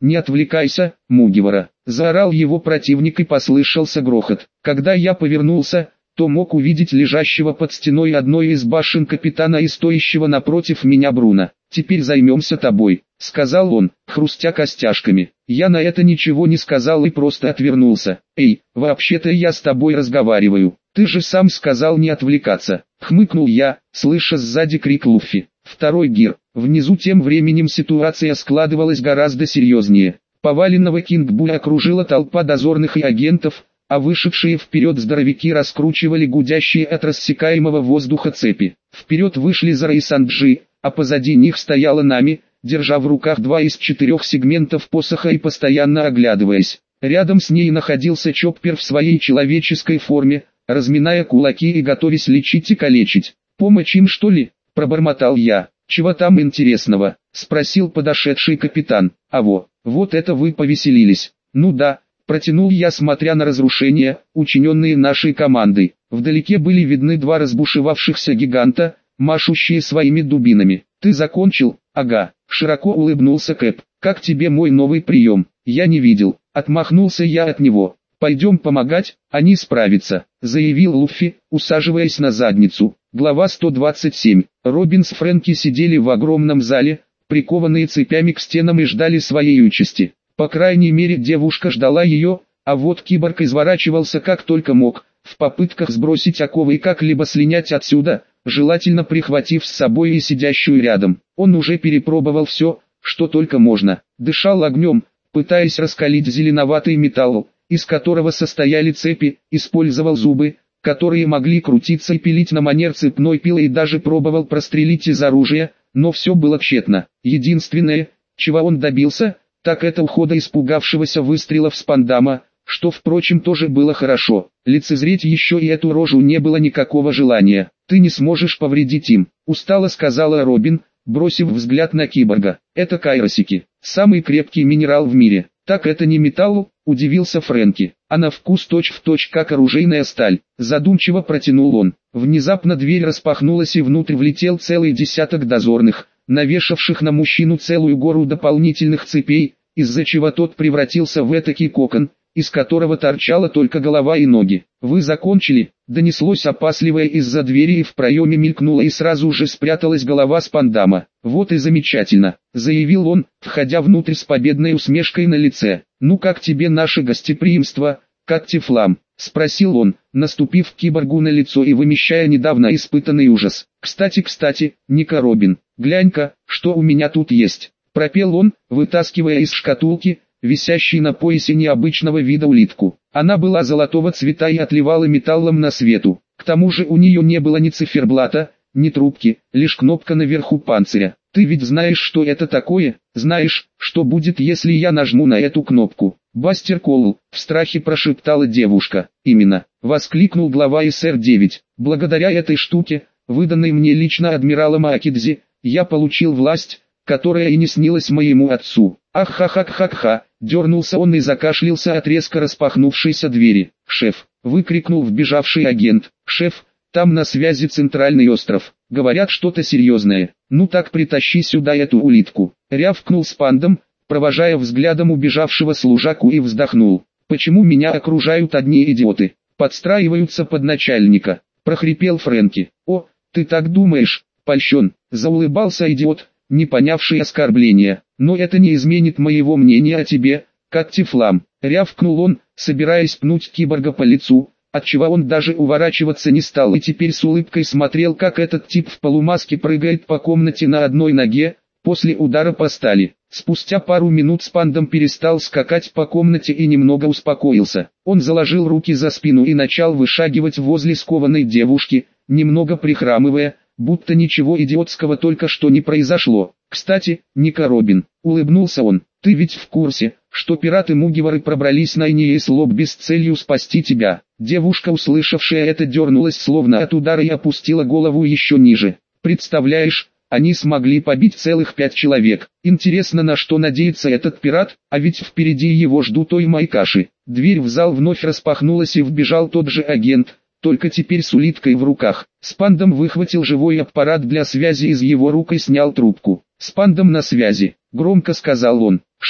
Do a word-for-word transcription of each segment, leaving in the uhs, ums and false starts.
«Не отвлекайся, Мугивара!» — заорал его противник и послышался грохот. Когда я повернулся, то мог увидеть лежащего под стеной одной из башен капитана и стоящего напротив меня Бруно. «Теперь займемся тобой», — сказал он, хрустя костяшками. Я на это ничего не сказал и просто отвернулся. «Эй, вообще-то я с тобой разговариваю. Ты же сам сказал не отвлекаться», — хмыкнул я, слыша сзади крик Луффи. Второй гир. Внизу тем временем ситуация складывалась гораздо серьезнее. Поваленного Кинг-Бу окружила толпа дозорных и агентов, а вышедшие вперед здоровяки раскручивали гудящие от рассекаемого воздуха цепи. Вперед вышли Зара и Санджи, а позади них стояла Нами, держа в руках два из четырех сегментов посоха и постоянно оглядываясь. Рядом с ней находился Чоппер в своей человеческой форме, разминая кулаки и готовясь лечить и калечить. «Помочь им, что ли?» – пробормотал я. «Чего там интересного?» – спросил подошедший капитан. «А во, вот это вы повеселились». «Ну да», – протянул я, смотря на разрушения, учиненные нашей командой. Вдалеке были видны два разбушевавшихся гиганта, машущие своими дубинами. «Ты закончил?» «Ага», – широко улыбнулся Кэп. «Как тебе мой новый прием?» «Я не видел», – отмахнулся я от него. «Пойдем помогать, они справятся», — заявил Луффи, усаживаясь на задницу. Глава сто двадцать семь. Робин с Фрэнки сидели в огромном зале, прикованные цепями к стенам и ждали своей участи. По крайней мере девушка ждала ее, а вот киборг изворачивался как только мог, в попытках сбросить оковы и как-либо слинять отсюда, желательно прихватив с собой и сидящую рядом. Он уже перепробовал все, что только можно, дышал огнем, пытаясь раскалить зеленоватый металл, из которого состояли цепи, использовал зубы, которые могли крутиться и пилить на манер цепной пилы, и даже пробовал прострелить из оружия, но все было тщетно. Единственное, чего он добился, так это ухода испугавшегося выстрелов Спандама, что впрочем тоже было хорошо. Лицезреть еще и эту рожу не было никакого желания. «Ты не сможешь повредить им», — устало сказала Робин, бросив взгляд на киборга. «Это кайросики, самый крепкий минерал в мире». «Так это не металл?» – удивился Фрэнки. «А на вкус точь-в-точь как оружейная сталь», – задумчиво протянул он. Внезапно дверь распахнулась и внутрь влетел целый десяток дозорных, навешавших на мужчину целую гору дополнительных цепей, из-за чего тот превратился в этакий кокон, из которого торчала только голова и ноги. «Вы закончили?» – донеслось опасливое из-за двери, и в проеме мелькнула и сразу же спряталась голова Спандама. «Вот и замечательно», – заявил он, входя внутрь с победной усмешкой на лице. «Ну как тебе наше гостеприимство, Каттифлам?» – спросил он, наступив киборгу на лицо и вымещая недавно испытанный ужас. «Кстати, кстати, Ника Робин, глянь-ка, что у меня тут есть», – пропел он, вытаскивая из шкатулки, висящей на поясе необычного вида улитку. Она была золотого цвета и отливала металлом на свету. К тому же у нее не было ни циферблата, ни трубки, лишь кнопка наверху панциря. «Ты ведь знаешь, что это такое? Знаешь, что будет, если я нажму на эту кнопку?» «Бастер Коул», — в страхе прошептала девушка. «Именно», — воскликнул глава эс эр девять. «Благодаря этой штуке, выданной мне лично адмиралом Акидзи, я получил власть, которая и не снилась моему отцу». «Ах-ха-ха-ха-ха», дернулся он и закашлялся от резко распахнувшейся двери. «Шеф», — выкрикнул вбежавший агент, «шеф, там на связи центральный остров, говорят что-то серьезное, ну так притащи сюда эту улитку», — рявкнул Спандам, провожая взглядом убежавшего служаку, и вздохнул. «Почему меня окружают одни идиоты, подстраиваются под начальника?» — прохрипел Фрэнки. «О, ты так думаешь?» — польщен, заулыбался идиот, не понявший оскорбления. «Но это не изменит моего мнения о тебе, Каттифлам», — рявкнул он, собираясь пнуть киборга по лицу, отчего он даже уворачиваться не стал и теперь с улыбкой смотрел, как этот тип в полумаске прыгает по комнате на одной ноге, после удара по стали. Спустя пару минут Спандам перестал скакать по комнате и немного успокоился. Он заложил руки за спину и начал вышагивать возле скованной девушки, немного прихрамывая, будто ничего идиотского только что не произошло. «Кстати, Ника Робин», — улыбнулся он, — «ты ведь в курсе, что пираты-мугивары пробрались на Иньес-Лобби с целью спасти тебя?» Девушка, услышавшая это, дернулась словно от удара и опустила голову еще ниже. «Представляешь, они смогли побить целых пять человек. Интересно, на что надеется этот пират, а ведь впереди его ждут ой майкаши». Дверь в зал вновь распахнулась и вбежал тот же агент, только теперь с улиткой в руках. Спандам выхватил живой аппарат для связи из его рук и снял трубку. «Спандам на связи», — громко сказал он. «Шеф,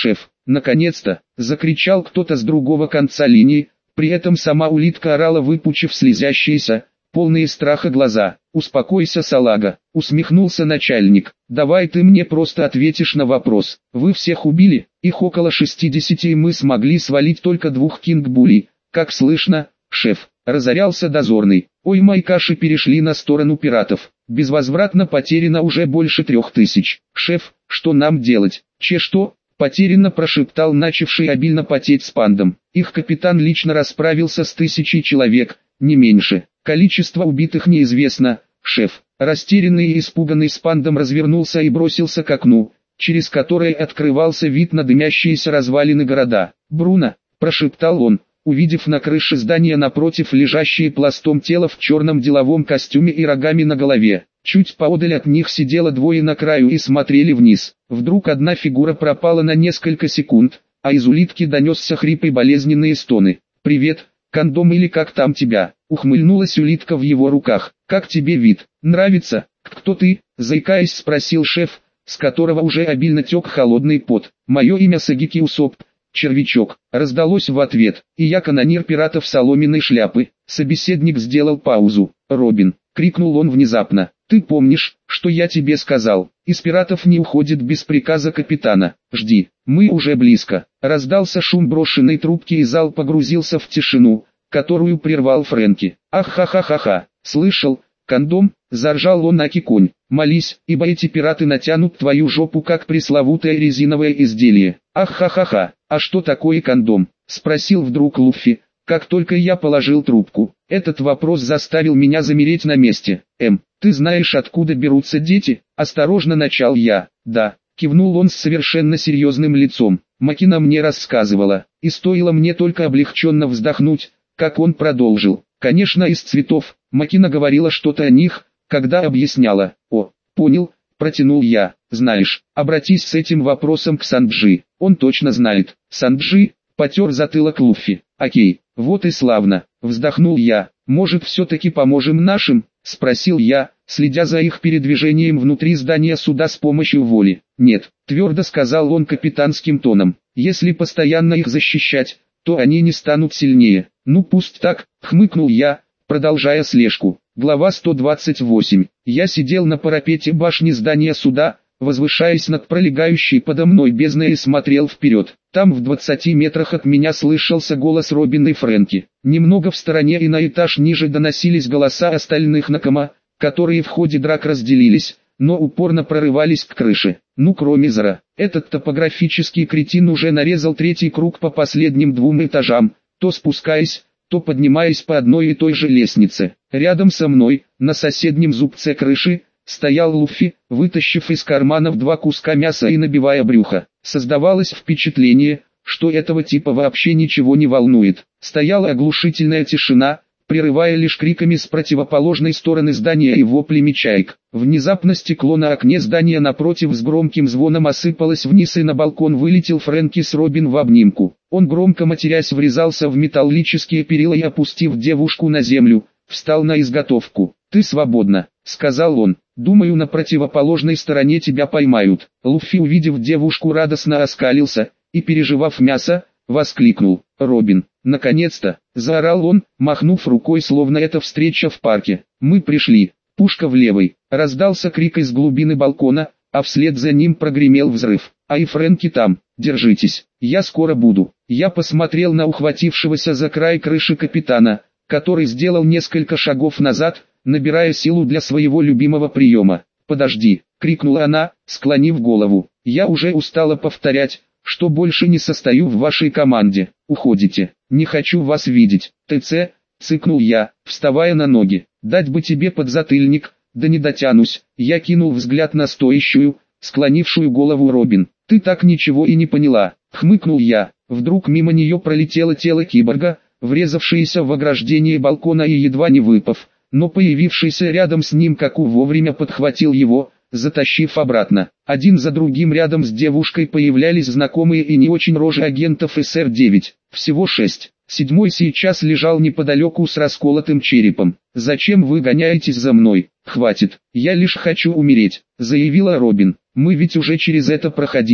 Наконец-то, закричал кто-то с другого конца линии, при этом сама улитка орала, выпучив слезящиеся, полные страха глаза. «Успокойся, салага», — усмехнулся начальник. «Давай ты мне просто ответишь на вопрос. Вы всех убили, их около шестидесяти, и мы смогли свалить только двух кинг-булей. Как слышно, шеф?» — разорялся дозорный. «Ой, майкаши перешли на сторону пиратов. Безвозвратно потеряно уже больше трех тысяч. Шеф, что нам делать?» «Че что?» — потерянно прошептал начавший обильно потеть Спандом. «Их капитан лично расправился с тысячей человек, не меньше. Количество убитых неизвестно, шеф». Растерянный и испуганный Спандом развернулся и бросился к окну, через которое открывался вид на дымящиеся развалины города. «Бруно», — прошептал он, увидев на крыше здания напротив лежащие пластом тело в черном деловом костюме и рогами на голове. Чуть поодаль от них сидело двое на краю и смотрели вниз. Вдруг одна фигура пропала на несколько секунд, а из улитки донесся хрип и болезненные стоны. «Привет, кондом или как там тебя?» — ухмыльнулась улитка в его руках. «Как тебе вид? Нравится?» «Кто ты?» — заикаясь, спросил шеф, с которого уже обильно тек холодный пот. «Мое имя Сагики Усоп, червячок», — раздалось в ответ. «И я канонир пиратов соломенной шляпы». Собеседник сделал паузу. «Робин», — крикнул он внезапно, — «ты помнишь, что я тебе сказал? Из пиратов не уходит без приказа капитана. Жди, мы уже близко». Раздался шум брошенной трубки, и зал погрузился в тишину, которую прервал Фрэнки. «Ах-ха-ха-ха-ха, слышал, кондом?» — заржал он, аки конь. «Молись, ибо эти пираты натянут твою жопу как пресловутое резиновое изделие». «Ах-ха-ха-ха, а что такое кондом?» — спросил вдруг Луффи, как только я положил трубку. Этот вопрос заставил меня замереть на месте. «Эм, ты знаешь, откуда берутся дети?» — осторожно начал я. «Да», — кивнул он с совершенно серьезным лицом. «Макина мне рассказывала, и стоило мне только облегченно вздохнуть, как он продолжил. Конечно, из цветов». Макина говорила что-то о них, когда объясняла. «О, понял», — протянул я. «Знаешь, обратись с этим вопросом к Санджи, он точно знает». «Санджи?» — потер затылок Луффи. «Окей, вот и славно», — вздохнул я. «Может, все-таки поможем нашим?» — спросил я, следя за их передвижением внутри здания суда с помощью воли. «Нет», — твердо сказал он капитанским тоном. «Если постоянно их защищать, то они не станут сильнее». «Ну пусть так», — хмыкнул я, продолжая слежку. Глава сто двадцать восемь. Я сидел на парапете башни здания суда, возвышаясь над пролегающей подо мной бездной, и смотрел вперед. Там в двадцати метрах от меня слышался голос Робина и Фрэнки. Немного в стороне и на этаж ниже доносились голоса остальных Накама, которые в ходе драк разделились, но упорно прорывались к крыше. Ну кроме Зара, этот топографический кретин уже нарезал третий круг по последним двум этажам, то спускаясь, то поднимаясь по одной и той же лестнице. Рядом со мной, на соседнем зубце крыши, стоял Луффи, вытащив из карманов два куска мяса и набивая брюхо. Создавалось впечатление, что этого типа вообще ничего не волнует. Стояла оглушительная тишина, прерывая лишь криками с противоположной стороны здания и воплями чаек. Внезапно стекло на окне здания напротив с громким звоном осыпалось вниз, и на балкон вылетел Фрэнки с Робин в обнимку. Он, громко матерясь, врезался в металлические перила и, опустив девушку на землю, встал на изготовку. «Ты свободна», — сказал он. «Думаю, на противоположной стороне тебя поймают». Луффи, увидев девушку, радостно оскалился и, пережевав мясо, воскликнул: «Робин, наконец-то!» — заорал он, махнув рукой, словно это встреча в парке. «Мы пришли». Пушка в левой. Раздался крик из глубины балкона, а вслед за ним прогремел взрыв. «А и Фрэнки там, держитесь, я скоро буду». Я посмотрел на ухватившегося за край крыши капитана, который сделал несколько шагов назад, набирая силу для своего любимого приема. «Подожди!» — крикнула она, склонив голову. «Я уже устала повторять, что больше не состою в вашей команде. Уходите. Не хочу вас видеть». «ТЦ!» — цыкнул я, вставая на ноги. «Дать бы тебе подзатыльник, да не дотянусь». Я кинул взгляд на стоящую, склонившую голову Робин. «Ты так ничего и не поняла», — хмыкнул я. Вдруг мимо нее пролетело тело киборга, врезавшееся в ограждение балкона и едва не выпав, но появившийся рядом с ним Каку вовремя подхватил его, затащив обратно. Один за другим рядом с девушкой появлялись знакомые и не очень рожи агентов эс эр девять. Всего шесть. Седьмой сейчас лежал неподалеку с расколотым черепом. «Зачем вы гоняетесь за мной? Хватит, я лишь хочу умереть», — заявила Робин. «Мы ведь уже через это проходили».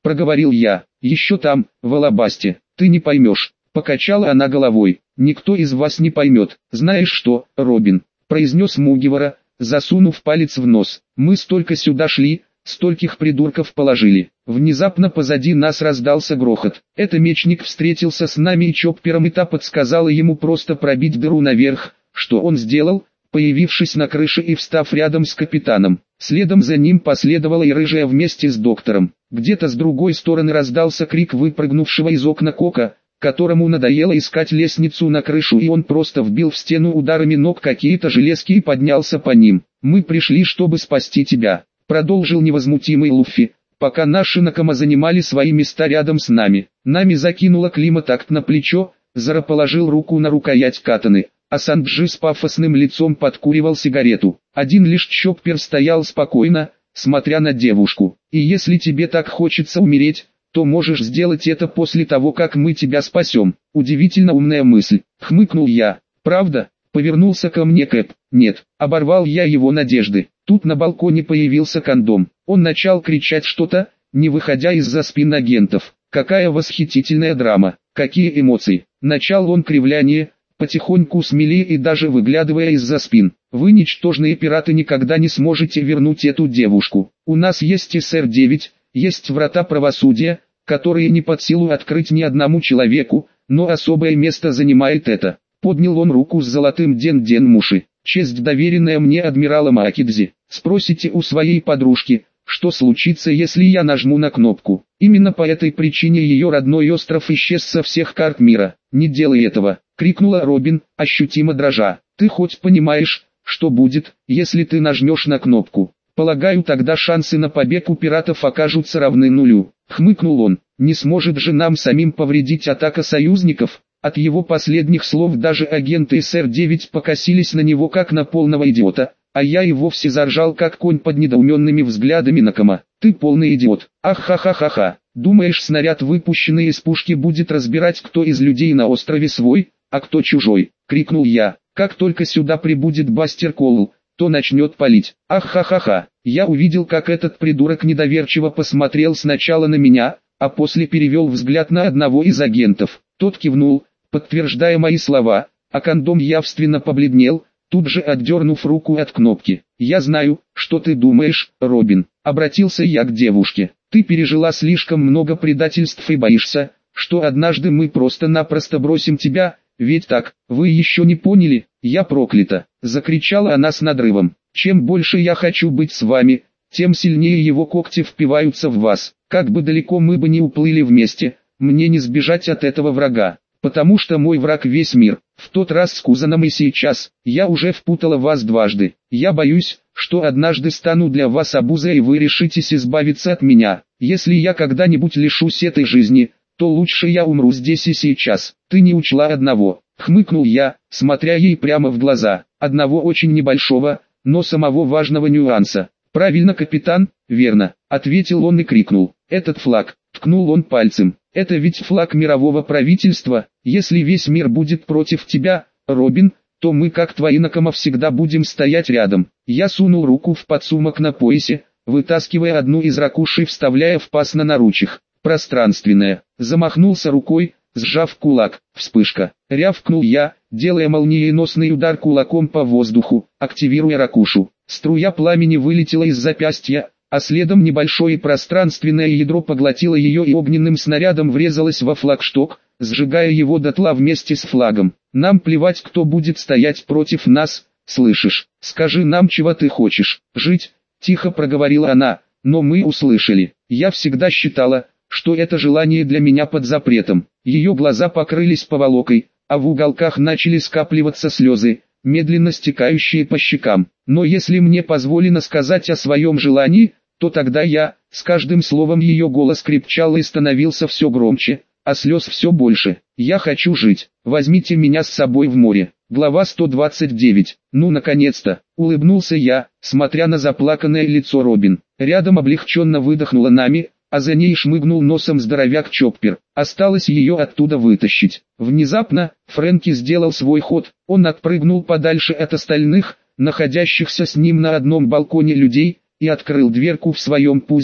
проговорил я. Еще там, в Алабасте, ты не поймешь. Покачала она головой. Никто из вас не поймет. Знаешь что, Робин, произнес Мугивара, засунув палец в нос. Мы столько сюда шли, стольких придурков положили. Внезапно позади нас раздался грохот. Это мечник встретился с нами и Чоппером, и та подсказала ему просто пробить дыру наверх, что он сделал, появившись на крыше и встав рядом с капитаном. Следом за ним последовала и рыжая вместе с доктором. Где-то с другой стороны раздался крик выпрыгнувшего из окна Кока, которому надоело искать лестницу на крышу, и он просто вбил в стену ударами ног какие-то железки и поднялся по ним. «Мы пришли, чтобы спасти тебя», — продолжил невозмутимый Луффи, пока наши Накама занимали свои места рядом с нами. Нами закинуло Климатакт на плечо, Зара положил руку на рукоять катаны, а Санджи с пафосным лицом подкуривал сигарету. Один лишь Чоппер стоял спокойно, смотря на девушку. «И если тебе так хочется умереть, то можешь сделать это после того, как мы тебя спасем». Удивительно умная мысль, хмыкнул я. «Правда?» — повернулся ко мне Кэп. «Нет», — оборвал я его надежды. Тут на балконе появился кондом. Он начал кричать что-то, не выходя из-за спин агентов. Какая восхитительная драма, какие эмоции. Начал он кривляние, потихоньку смелее и даже выглядывая из-за спин. «Вы, ничтожные пираты, никогда не сможете вернуть эту девушку. У нас есть эс эр девять, есть врата правосудия, которые не под силу открыть ни одному человеку, но особое место занимает это». Поднял он руку с золотым ден-ден-муши. «Честь, доверенная мне адмиралом Акидзи. Спросите у своей подружки, что случится, если я нажму на кнопку. Именно по этой причине ее родной остров исчез со всех карт мира. Не делай этого», — крикнула Робин, ощутимо дрожа. «Ты хоть понимаешь, что будет, если ты нажмешь на кнопку? Полагаю, тогда шансы на побег у пиратов окажутся равны нулю», — хмыкнул он. «Не сможет же нам самим повредить атака союзников?» От его последних слов даже агенты эс эр девять покосились на него как на полного идиота, а я и вовсе заржал как конь под недоуменными взглядами Накама. «Ты полный идиот! Ах-ха-ха-ха-ха! Думаешь, снаряд, выпущенный из пушки, будет разбирать, кто из людей на острове свой, а кто чужой?» — крикнул я. «Как только сюда прибудет Бастер Коул, то начнет палить. Ах-ха-ха-ха!» Я увидел, как этот придурок недоверчиво посмотрел сначала на меня, а после перевел взгляд на одного из агентов. Тот кивнул, подтверждая мои слова, а кондом явственно побледнел, тут же отдернув руку от кнопки. «Я знаю, что ты думаешь, Робин», — обратился я к девушке. «Ты пережила слишком много предательств и боишься, что однажды мы просто-напросто бросим тебя, ведь так, вы еще не поняли?» «Я проклята», — закричала она с надрывом. «Чем больше я хочу быть с вами, тем сильнее его когти впиваются в вас. Как бы далеко мы бы ни уплыли вместе, мне не сбежать от этого врага, потому что мой враг весь мир. В тот раз с Кузаном и сейчас, я уже впутала вас дважды. Я боюсь, что однажды стану для вас обузой и вы решитесь избавиться от меня. Если я когда-нибудь лишусь этой жизни, то лучше я умру здесь и сейчас. Ты не учла одного», — хмыкнул я, смотря ей прямо в глаза. «Одного очень небольшого, но самого важного нюанса». «Правильно, капитан, верно», — ответил он и крикнул. «Этот флаг», — ткнул он пальцем, — «это ведь флаг мирового правительства. Если весь мир будет против тебя, Робин, то мы, как твои Накама, всегда будем стоять рядом». Я сунул руку в подсумок на поясе, вытаскивая одну из ракуш и вставляя в паз на наручах. «Пространственная», замахнулся рукой, сжав кулак. Вспышка. Рявкнул я, делая молниеносный удар кулаком по воздуху, активируя ракушу. Струя пламени вылетела из запястья, а следом небольшое пространственное ядро поглотило ее и огненным снарядом врезалось во флагшток, сжигая его дотла вместе с флагом. «Нам плевать, кто будет стоять против нас, слышишь? Скажи нам, чего ты хочешь. Жить?» — тихо проговорила она, но мы услышали. Я всегда считала, что это желание для меня под запретом. Ее глаза покрылись поволокой, а в уголках начали скапливаться слезы, медленно стекающие по щекам. Но если мне позволено сказать о своем желании, то тогда я, с каждым словом ее голос крепчал и становился все громче, а слез все больше. «Я хочу жить, возьмите меня с собой в море». Глава сто двадцать девять. «Ну, наконец-то», — улыбнулся я, смотря на заплаканное лицо Робин. Рядом облегченно выдохнула Нами, а за ней шмыгнул носом здоровяк Чоппер. Осталось ее оттуда вытащить. Внезапно, Фрэнки сделал свой ход, он отпрыгнул подальше от остальных, находящихся с ним на одном балконе людей, и открыл дверку в своем пузе,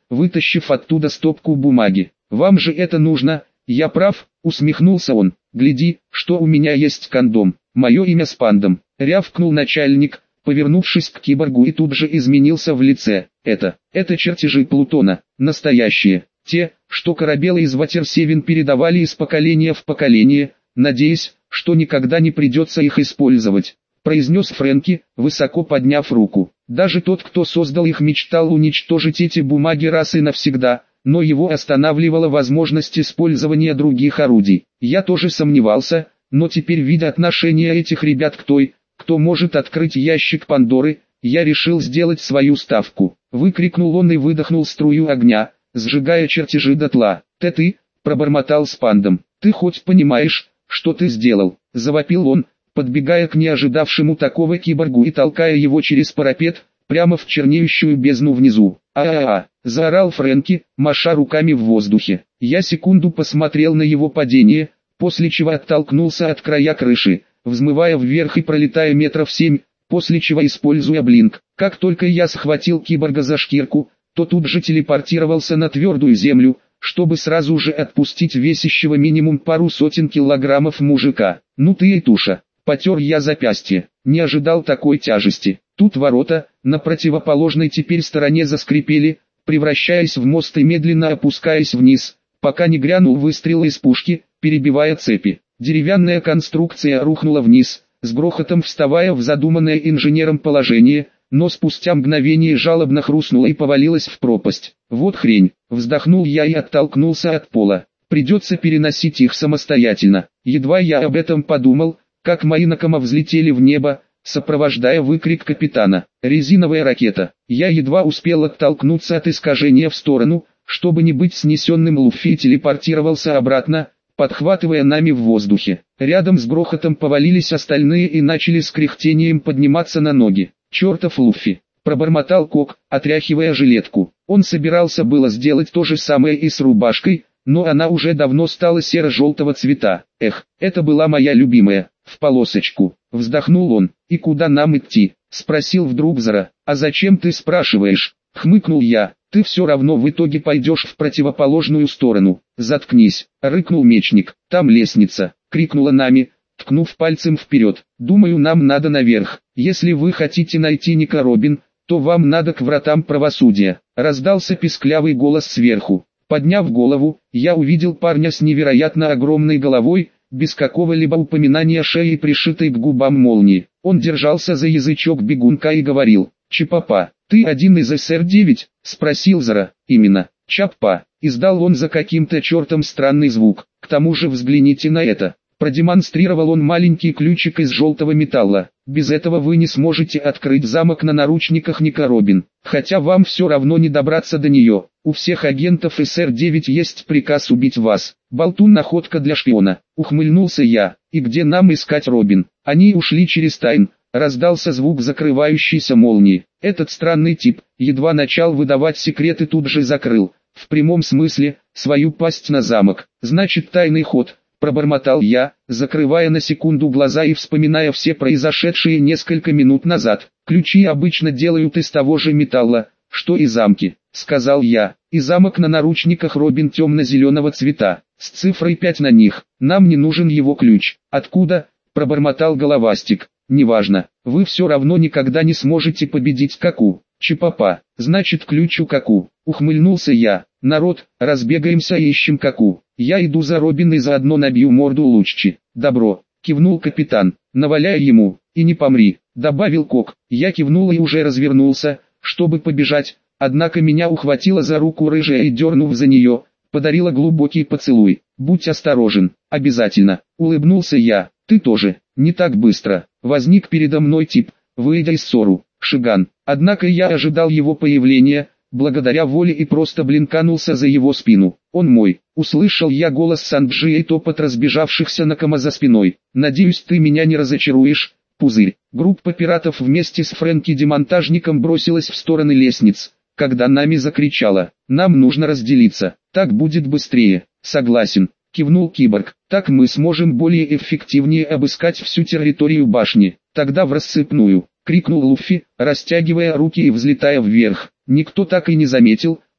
вытащив оттуда стопку бумаги. «Вам же это нужно, я прав?» — усмехнулся он. «Гляди, что у меня есть кондом. Мое имя Спандом», — рявкнул начальник, повернувшись к киборгу, и тут же изменился в лице. «Это, это чертежи Плутона, настоящие, те, что корабелы из Ватерсевен передавали из поколения в поколение, надеясь, что никогда не придется их использовать», — произнес Фрэнки, высоко подняв руку. «Даже тот, кто создал их, мечтал уничтожить эти бумаги раз и навсегда, но его останавливала возможность использования других орудий. Я тоже сомневался, но теперь, видя отношение этих ребят к той, кто может открыть ящик Пандоры, я решил сделать свою ставку». Выкрикнул он и выдохнул струю огня, сжигая чертежи дотла. «Ты ты», — пробормотал Спандом, — «ты хоть понимаешь, что ты сделал?» — завопил он, подбегая к неожидавшему такого киборгу и толкая его через парапет, прямо в чернеющую бездну внизу. «А-а-а!» — заорал Фрэнки, маша руками в воздухе. Я секунду посмотрел на его падение, после чего оттолкнулся от края крыши, взмывая вверх и пролетая метров семь, после чего, используя блинк, как только я схватил киборга за шкирку, то тут же телепортировался на твердую землю, чтобы сразу же отпустить весящего минимум пару сотен килограммов мужика. «Ну ты и туша!» — потер я запястье, не ожидал такой тяжести. Тут ворота, на противоположной теперь стороне, заскрипели, превращаясь в мост и медленно опускаясь вниз, пока не грянул выстрел из пушки, перебивая цепи. Деревянная конструкция рухнула вниз, с грохотом вставая в задуманное инженером положение, но спустя мгновение жалобно хрустнула и повалилась в пропасть. «Вот хрень!» — вздохнул я и оттолкнулся от пола. «Придется переносить их самостоятельно». Едва я об этом подумал, как мои накома взлетели в небо, сопровождая выкрик капитана. «Резиновая ракета!» Я едва успел оттолкнуться от искажения в сторону, чтобы не быть снесенным Луффи, и телепортировался обратно, подхватывая нами в воздухе. Рядом с грохотом повалились остальные и начали с кряхтением подниматься на ноги. «Чертов Луффи!» — пробормотал Кок, отряхивая жилетку. Он собирался было сделать то же самое и с рубашкой, но она уже давно стала серо-желтого цвета. «Эх, это была моя любимая, в полосочку!» — вздохнул он. «И куда нам идти?» — спросил вдруг Зара. «А зачем ты спрашиваешь?» — хмыкнул я. «Ты все равно в итоге пойдешь в противоположную сторону». «Заткнись!» — рыкнул мечник. «Там лестница!» — крикнула Нами, ткнув пальцем вперед. «Думаю, нам надо наверх. Если вы хотите найти Ника Робин, то вам надо к вратам правосудия». Раздался писклявый голос сверху. Подняв голову, я увидел парня с невероятно огромной головой, без какого-либо упоминания шеи, пришитой к губам молнии. Он держался за язычок бегунка и говорил: «Чапапа, ты один из эс эр девять?» — спросил Зара. «Именно, Чаппа», — издал он за каким-то чертом странный звук. «К тому же взгляните на это». Продемонстрировал он маленький ключик из желтого металла. «Без этого вы не сможете открыть замок на наручниках Ника Робин, хотя вам все равно не добраться до нее. У всех агентов эс эр девять есть приказ убить вас». «Болтун, находка для шпиона», — ухмыльнулся я. «И где нам искать Робин?» «Они ушли через Тайн», — раздался звук закрывающейся молнии. Этот странный тип, едва начал выдавать секреты, тут же закрыл, в прямом смысле, свою пасть на замок. «Значит, тайный ход», — пробормотал я, закрывая на секунду глаза и вспоминая все произошедшие несколько минут назад. «Ключи обычно делают из того же металла, что и замки», — сказал я. «И замок на наручниках Робин темно-зеленого цвета, с цифрой пять на них. Нам не нужен его ключ». «Откуда?» — пробормотал Головастик. «Неважно, вы все равно никогда не сможете победить Каку». «Чапапа, значит, ключ у Каку», — ухмыльнулся я. «Народ, разбегаемся и ищем Каку. Я иду за Робин и заодно набью морду Луччи». «Добро», — кивнул капитан. «Наваляй ему, и не помри», — добавил Кок. Я кивнул и уже развернулся, чтобы побежать, однако меня ухватила за руку рыжая и, дернув за нее, подарила глубокий поцелуй. «Будь осторожен, обязательно», — улыбнулся я. «Ты тоже, не так быстро». Возник передо мной тип, выйдя из ссору, Шиган. Однако я ожидал его появления, благодаря воле, и просто блинканулся за его спину. «Он мой», — услышал я голос Санджи и топот разбежавшихся Накама за спиной. «Надеюсь, ты меня не разочаруешь, пузырь». Группа пиратов вместе с Фрэнки-демонтажником бросилась в стороны лестниц, когда Нами закричала: «Нам нужно разделиться, так будет быстрее». «Согласен», — кивнул киборг. «Так мы сможем более эффективнее обыскать всю территорию башни». «Тогда в рассыпную», — крикнул Луффи, растягивая руки и взлетая вверх. Никто так и не заметил,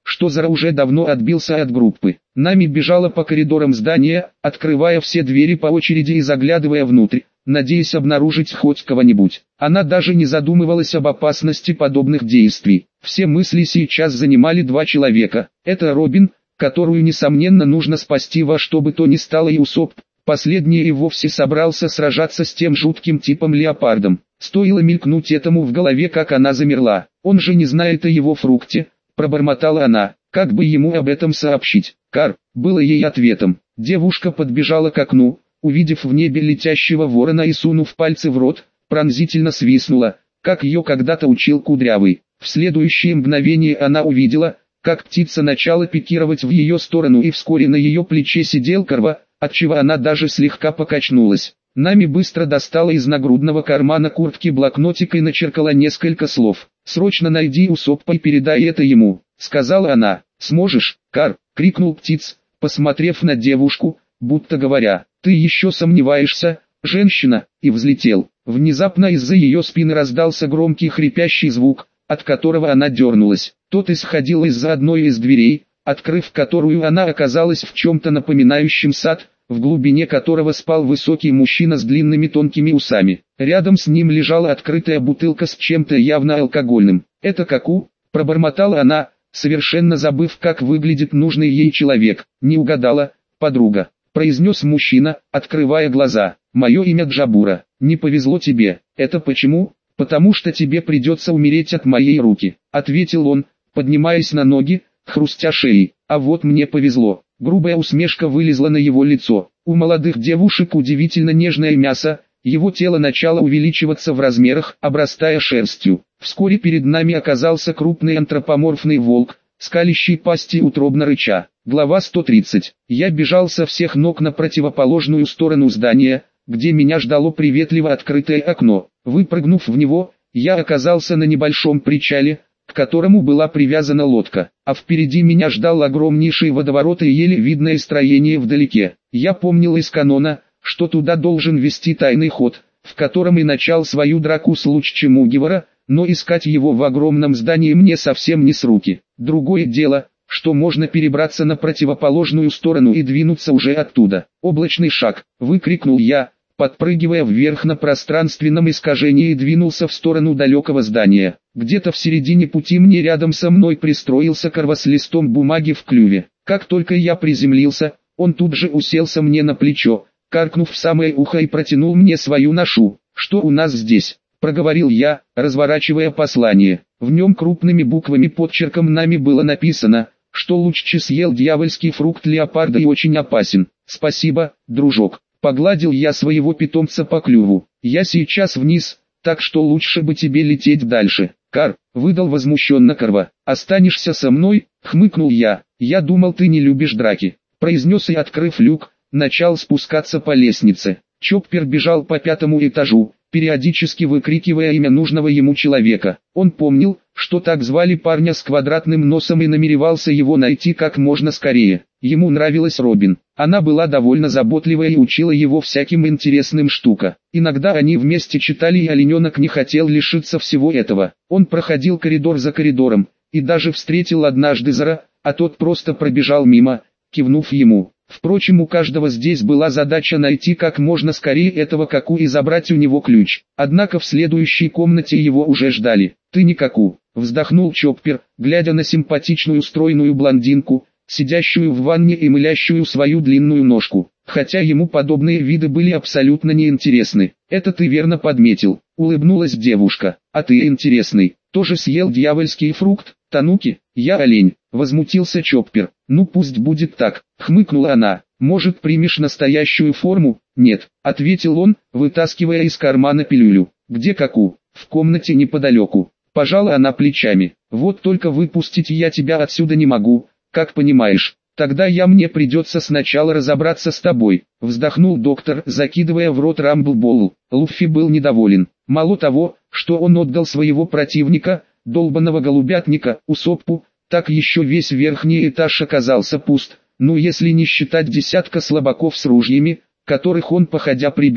что Зара уже давно отбился от группы. Нами бежала по коридорам здания, открывая все двери по очереди и заглядывая внутрь, надеясь обнаружить хоть кого-нибудь. Она даже не задумывалась об опасности подобных действий. Все мысли сейчас занимали два человека. Это Робин, которую несомненно нужно спасти во что бы то ни стало, и Усоп. Последний и вовсе собрался сражаться с тем жутким типом леопардом. Стоило мелькнуть этому в голове, как она замерла. «Он же не знает о его фрукте», — пробормотала она. «Как бы ему об этом сообщить?» «Кар», — было ей ответом. Девушка подбежала к окну, увидев в небе летящего ворона и сунув пальцы в рот, пронзительно свистнула, как ее когда-то учил Кудрявый. В следующее мгновение она увидела, как птица начала пикировать в ее сторону, и вскоре на ее плече сидел Карва, отчего она даже слегка покачнулась. Нами быстро достала из нагрудного кармана куртки блокнотик и начеркала несколько слов. «Срочно найди Усоппа и передай это ему», — сказала она. «Сможешь, Кар?» — крикнул птиц, посмотрев на девушку, будто говоря: «Ты еще сомневаешься, женщина?» и взлетел. Внезапно из-за ее спины раздался громкий хрипящий звук, от которого она дернулась. Тот исходил из-за одной из дверей, открыв которую она оказалась в чем-то напоминающем сад, в глубине которого спал высокий мужчина с длинными тонкими усами. Рядом с ним лежала открытая бутылка с чем-то явно алкогольным. «Это Каку?» – пробормотала она, совершенно забыв, как выглядит нужный ей человек. «Не угадала, подруга», – произнес мужчина, открывая глаза. «Мое имя Джабура. Не повезло тебе. Это почему?» «Потому что тебе придется умереть от моей руки», — ответил он, поднимаясь на ноги, хрустя шеей. «А вот мне повезло». Грубая усмешка вылезла на его лицо. У молодых девушек удивительно нежное мясо, его тело начало увеличиваться в размерах, обрастая шерстью. Вскоре перед нами оказался крупный антропоморфный волк, скалящий пасти утробно рыча. Глава сто тридцать. Я бежал со всех ног на противоположную сторону здания, где меня ждало приветливо открытое окно. Выпрыгнув в него, я оказался на небольшом причале, к которому была привязана лодка, а впереди меня ждал огромнейший водоворот и еле видное строение вдалеке. Я помнил из канона, что туда должен вести тайный ход, в котором и начал свою драку с Луччи Мугивара, но искать его в огромном здании мне совсем не с руки. Другое дело, что можно перебраться на противоположную сторону и двинуться уже оттуда. «Облачный шаг!» — выкрикнул я, подпрыгивая вверх на пространственном искажении, и двинулся в сторону далекого здания. Где-то в середине пути мне рядом со мной пристроился Карва с листом бумаги в клюве. Как только я приземлился, он тут же уселся мне на плечо, каркнув в самое ухо, и протянул мне свою ношу. «Что у нас здесь?» — проговорил я, разворачивая послание. В нем крупными буквами подчерком нами было написано, что Луччи съел дьявольский фрукт леопарда и очень опасен. «Спасибо, дружок». Погладил я своего питомца по клюву. «Я сейчас вниз, так что лучше бы тебе лететь дальше». «Кар», — выдал возмущенно Карва. «Останешься со мной?» — хмыкнул я. «Я думал, ты не любишь драки», — произнес и, открыв люк, начал спускаться по лестнице. Чоппер бежал по пятому этажу, периодически выкрикивая имя нужного ему человека. Он помнил, что так звали парня с квадратным носом, и намеревался его найти как можно скорее. Ему нравилась Робин. Она была довольно заботливая и учила его всяким интересным штукам. Иногда они вместе читали, и олененок не хотел лишиться всего этого. Он проходил коридор за коридором, и даже встретил однажды Зара, а тот просто пробежал мимо, кивнув ему. Впрочем, у каждого здесь была задача найти как можно скорее этого Каку и забрать у него ключ. Однако в следующей комнате его уже ждали. «Ты не Каку», — вздохнул Чоппер, глядя на симпатичную стройную блондинку, сидящую в ванне и мылящую свою длинную ножку. Хотя ему подобные виды были абсолютно неинтересны. «Это ты верно подметил», — улыбнулась девушка. «А ты интересный, тоже съел дьявольский фрукт, Тануки?» «Я олень», — возмутился Чоппер. «Ну пусть будет так», — хмыкнула она. «Может, примешь настоящую форму?» «Нет», — ответил он, вытаскивая из кармана пилюлю. «Где Каку?» «В комнате неподалеку». Пожала она плечами. «Вот только выпустить я тебя отсюда не могу, как понимаешь. Тогда я мне придется сначала разобраться с тобой», — вздохнул доктор, закидывая в рот рамблболл. Луффи был недоволен. Мало того, что он отдал своего противника, долбаного голубятника, Усоппу, так еще весь верхний этаж оказался пуст, ну если не считать десятка слабаков с ружьями, которых он походя прибил.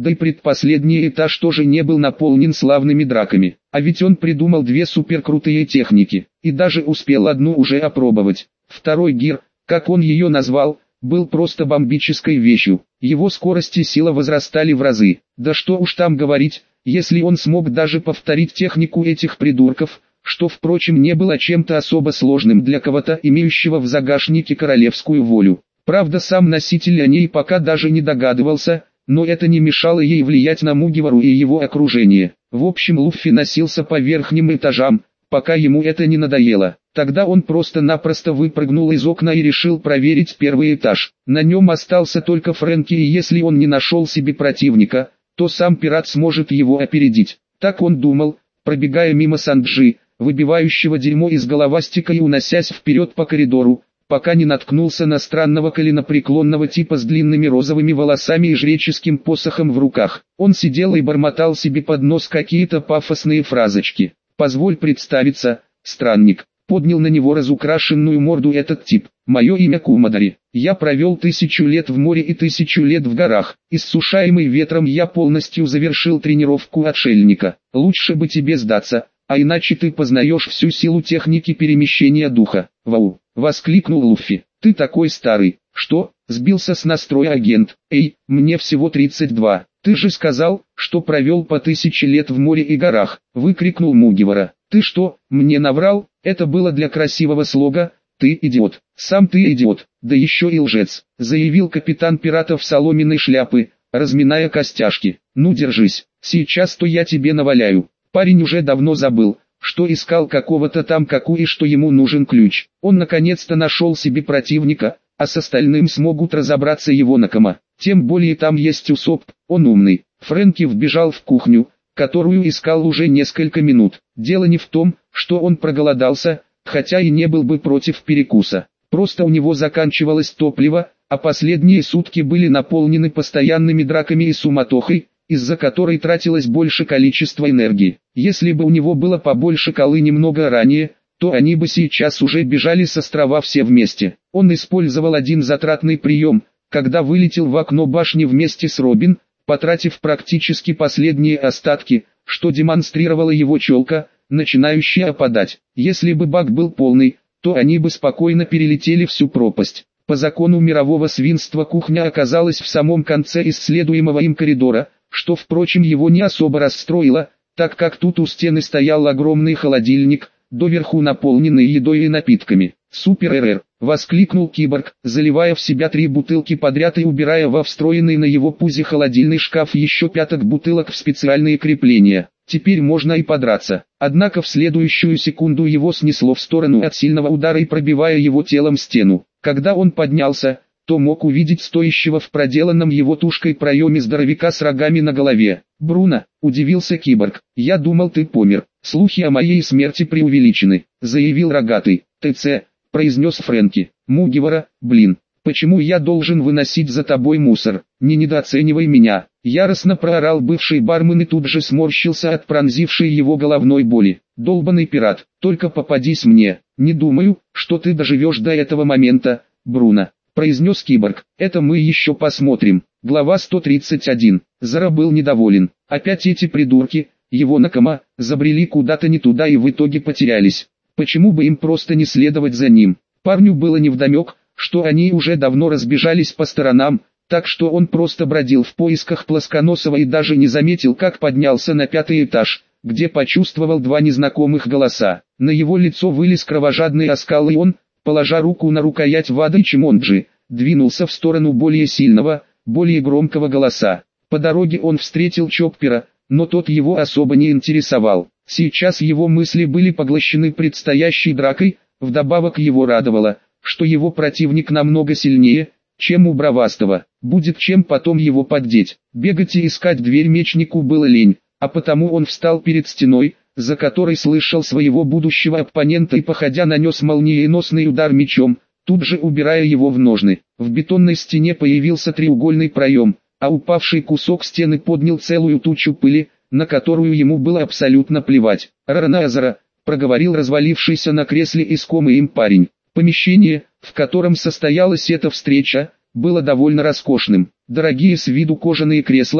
да и предпоследний этаж тоже не был наполнен славными драками. А ведь он придумал две суперкрутые техники, и даже успел одну уже опробовать. Второй гир, как он ее назвал, был просто бомбической вещью. Его скорость и сила возрастали в разы. Да что уж там говорить, если он смог даже повторить технику этих придурков, что впрочем не было чем-то особо сложным для кого-то, имеющего в загашнике королевскую волю. Правда, сам носитель о ней пока даже не догадывался, но это не мешало ей влиять на Мугивару и его окружение. В общем, Луффи носился по верхним этажам, пока ему это не надоело. Тогда он просто-напросто выпрыгнул из окна и решил проверить первый этаж. На нем остался только Фрэнки, и если он не нашел себе противника, то сам пират сможет его опередить. Так он думал, пробегая мимо Санджи, выбивающего дерьмо из головастика и уносясь вперед по коридору, пока не наткнулся на странного коленопреклонного типа с длинными розовыми волосами и жреческим посохом в руках. Он сидел и бормотал себе под нос какие-то пафосные фразочки. «Позволь представиться, странник», — поднял на него разукрашенную морду этот тип. «Мое имя Кумадари. Я провел тысячу лет в море и тысячу лет в горах. Иссушаемый ветром я полностью завершил тренировку отшельника. Лучше бы тебе сдаться, а иначе ты познаешь всю силу техники перемещения духа». «Вау!» — воскликнул Луффи. «Ты такой старый». «Что?» — сбился с настроя агент. «Эй, мне всего тридцать два. Ты же сказал, что провел по тысяче лет в море и горах», — выкрикнул Мугивара. «Ты что, мне наврал? Это было для красивого слога. Ты идиот. Сам ты идиот, да еще и лжец», — заявил капитан пиратов соломенной шляпы, разминая костяшки. «Ну держись, сейчас-то я тебе наваляю». Парень уже давно забыл, что искал какого-то там Каку и что ему нужен ключ. Он наконец-то нашел себе противника, а с остальным смогут разобраться его Накама. Тем более там есть Усоп, он умный. Фрэнки вбежал в кухню, которую искал уже несколько минут. Дело не в том, что он проголодался, хотя и не был бы против перекуса. Просто у него заканчивалось топливо, а последние сутки были наполнены постоянными драками и суматохой, из-за которой тратилось больше количества энергии. Если бы у него было побольше колы немного ранее, то они бы сейчас уже бежали с острова все вместе. Он использовал один затратный прием, когда вылетел в окно башни вместе с Робин, потратив практически последние остатки, что демонстрировала его челка, начинающая опадать. Если бы бак был полный, то они бы спокойно перелетели всю пропасть. По закону мирового свинства кухня оказалась в самом конце исследуемого им коридора, что впрочем его не особо расстроило, так как тут у стены стоял огромный холодильник, доверху наполненный едой и напитками. «Супер-эр-эр!» — воскликнул киборг, заливая в себя три бутылки подряд и убирая во встроенный на его пузе холодильный шкаф еще пяток бутылок в специальные крепления. Теперь можно и подраться. Однако в следующую секунду его снесло в сторону от сильного удара и пробивая его телом стену. Когда он поднялся, то мог увидеть стоящего в проделанном его тушкой проеме здоровяка с рогами на голове. «Бруно», — удивился киборг, — «я думал, ты помер. Слухи о моей смерти преувеличены», — заявил рогатый. «ТЦ», — произнес Фрэнки. «Мугивара, блин, почему я должен выносить за тобой мусор? Не недооценивай меня», — яростно проорал бывший бармен и тут же сморщился от пронзившей его головной боли. «Долбаный пират, только попадись мне. Не думаю, что ты доживешь до этого момента, Бруно», — произнес киборг. «Это мы еще посмотрим». Глава сто тридцать один. Зара был недоволен. Опять эти придурки, его Накама, забрели куда-то не туда и в итоге потерялись. Почему бы им просто не следовать за ним? Парню было невдомек, что они уже давно разбежались по сторонам, так что он просто бродил в поисках Плосконосова и даже не заметил, как поднялся на пятый этаж, где почувствовал два незнакомых голоса. На его лицо вылез кровожадный оскал, и он, положа руку на рукоять Вады Чимонджи, двинулся в сторону более сильного, более громкого голоса. По дороге он встретил Чоппера, но тот его особо не интересовал. Сейчас его мысли были поглощены предстоящей дракой, вдобавок его радовало, что его противник намного сильнее, чем у Бравастого. Будет чем потом его поддеть. Бегать и искать дверь мечнику было лень, а потому он встал перед стеной, за которой слышал своего будущего оппонента, и походя нанес молниеносный удар мечом, тут же убирая его в ножны. В бетонной стене появился треугольный проем, а упавший кусок стены поднял целую тучу пыли, на которую ему было абсолютно плевать. «Рараназара», — проговорил развалившийся на кресле искомый им парень. Помещение, в котором состоялась эта встреча, было довольно роскошным. Дорогие с виду кожаные кресла,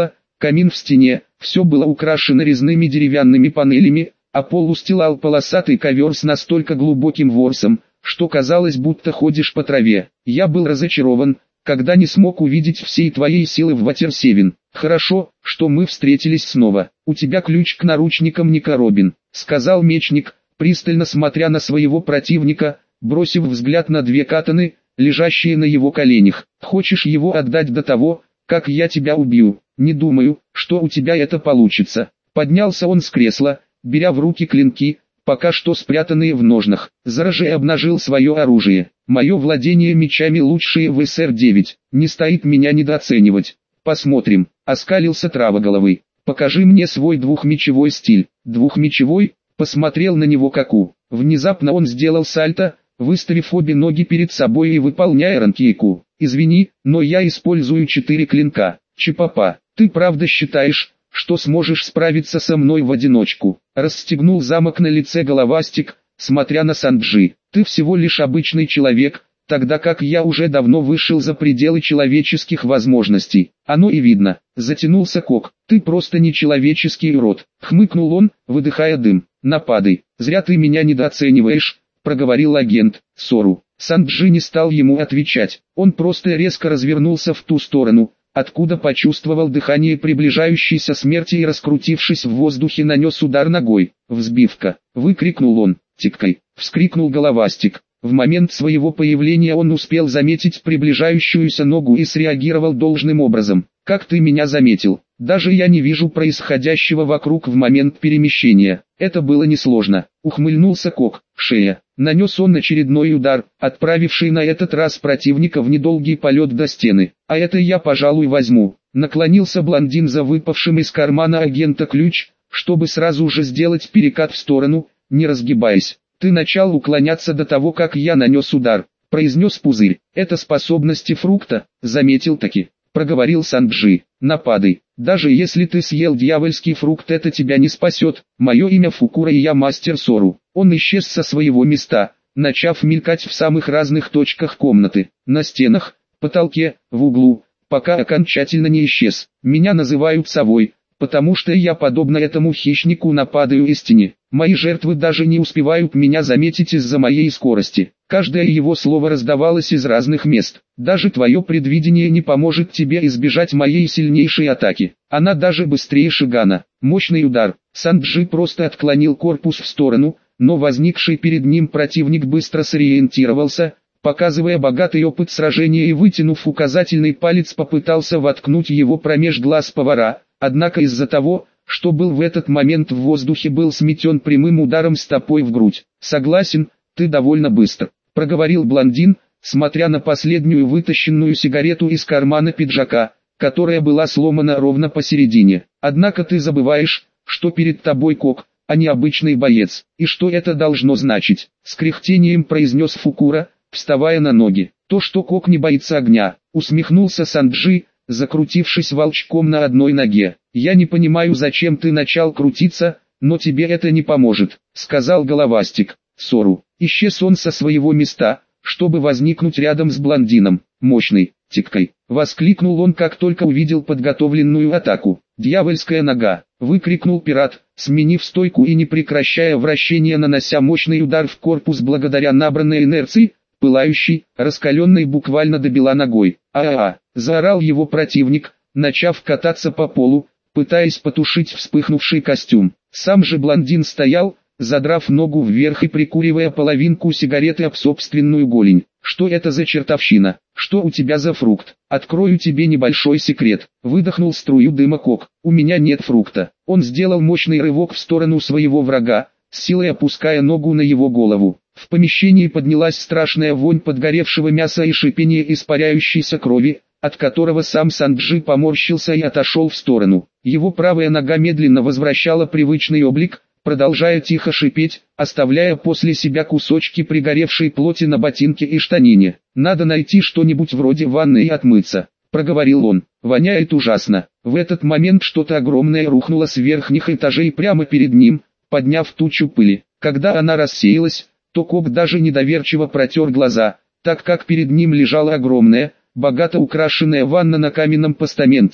камин в стене, все было украшено резными деревянными панелями, а пол устилал полосатый ковер с настолько глубоким ворсом, что казалось, будто ходишь по траве. Я был разочарован, когда не смог увидеть всей твоей силы в Ватерсевен. Хорошо, что мы встретились снова. У тебя ключ к наручникам, Ника Робин, сказал мечник, пристально смотря на своего противника, бросив взгляд на две катаны, лежащие на его коленях. Хочешь его отдать до того, как я тебя убью? Не думаю, что у тебя это получится. Поднялся он с кресла, беря в руки клинки, пока что спрятанные в ножнах. Зароже обнажил свое оружие. Мое владение мечами лучшие в эс эр девять. Не стоит меня недооценивать. Посмотрим. Оскалился Травоголовый. Покажи мне свой двухмечевой стиль. Двухмечевой? Посмотрел на него Коку. Внезапно он сделал сальто, выставив обе ноги перед собой и выполняя ранкейку. Извини, но я использую четыре клинка. Чипапа, ты правда считаешь, что сможешь справиться со мной в одиночку? Расстегнул замок на лице Головастик, смотря на Санджи. Ты всего лишь обычный человек, тогда как я уже давно вышел за пределы человеческих возможностей. Оно и видно. Затянулся Кок. Ты просто нечеловеческий урод. Хмыкнул он, выдыхая дым. Нападай. Зря ты меня недооцениваешь, проговорил агент Сору. Санджи не стал ему отвечать. Он просто резко развернулся в ту сторону, откуда почувствовал дыхание приближающейся смерти и, раскрутившись в воздухе, нанес удар ногой. «Взбивка!» — выкрикнул он. «Тикай!» — вскрикнул Головастик. В момент своего появления он успел заметить приближающуюся ногу и среагировал должным образом. «Как ты меня заметил? Даже я не вижу происходящего вокруг в момент перемещения. Это было несложно», — ухмыльнулся Кок. «Шея». Нанес он очередной удар, отправивший на этот раз противника в недолгий полет до стены. «А это я, пожалуй, возьму». Наклонился блондин за выпавшим из кармана агента ключ, чтобы сразу же сделать перекат в сторону, не разгибаясь. «Ты начал уклоняться до того, как я нанес удар», — произнес Пузырь. «Это способности фрукта», — заметил таки. Проговорил Санджи. «Нападай. Даже если ты съел дьявольский фрукт, это тебя не спасет. Мое имя Фукура и я мастер Сору». Он исчез со своего места, начав мелькать в самых разных точках комнаты. На стенах, потолке, в углу, пока окончательно не исчез. «Меня называют совой, потому что я, подобно этому хищнику, нападаю из тени. Мои жертвы даже не успевают меня заметить из-за моей скорости. Каждое его слово раздавалось из разных мест. Даже твое предвидение не поможет тебе избежать моей сильнейшей атаки. Она даже быстрее Шигана». Мощный удар. Санджи просто отклонил корпус в сторону, но возникший перед ним противник быстро сориентировался, показывая богатый опыт сражения, и, вытянув указательный палец, попытался воткнуть его промеж глаз повара, однако из-за того, что был в этот момент в воздухе, был сметен прямым ударом стопой в грудь. «Согласен, ты довольно быстр», — проговорил блондин, смотря на последнюю вытащенную сигарету из кармана пиджака, которая была сломана ровно посередине. «Однако ты забываешь, что перед тобой Кок, а не обычный боец. И что это должно значить?» — с кряхтением произнес Фукура, вставая на ноги. «То, что Кок не боится огня», — усмехнулся Санджи, закрутившись волчком на одной ноге. «Я не понимаю, зачем ты начал крутиться, но тебе это не поможет», — сказал Головастик. Сору. Исчез он со своего места, чтобы возникнуть рядом с блондином. «Мощный, Тикай!» — воскликнул он, как только увидел подготовленную атаку. «Дьявольская нога!» — выкрикнул пират, сменив стойку и не прекращая вращения, нанося мощный удар в корпус благодаря набранной инерции, пылающий, раскаленный буквально до бела ногой. «А-а-а!» — заорал его противник, начав кататься по полу, пытаясь потушить вспыхнувший костюм. Сам же блондин стоял, задрав ногу вверх и прикуривая половинку сигареты об собственную голень. «Что это за чертовщина? Что у тебя за фрукт? Открою тебе небольшой секрет», — выдохнул струю дыма Кок. «У меня нет фрукта». Он сделал мощный рывок в сторону своего врага, с силой опуская ногу на его голову. В помещении поднялась страшная вонь подгоревшего мяса и шипение испаряющейся крови, от которого сам Санджи поморщился и отошел в сторону. Его правая нога медленно возвращала привычный облик, продолжая тихо шипеть, оставляя после себя кусочки пригоревшей плоти на ботинке и штанине. «Надо найти что-нибудь вроде ванны и отмыться», — проговорил он. «Воняет ужасно». В этот момент что-то огромное рухнуло с верхних этажей прямо перед ним, подняв тучу пыли. Когда она рассеялась, то Кок даже недоверчиво протер глаза, так как перед ним лежала огромная, богато украшенная ванна на каменном постаменте,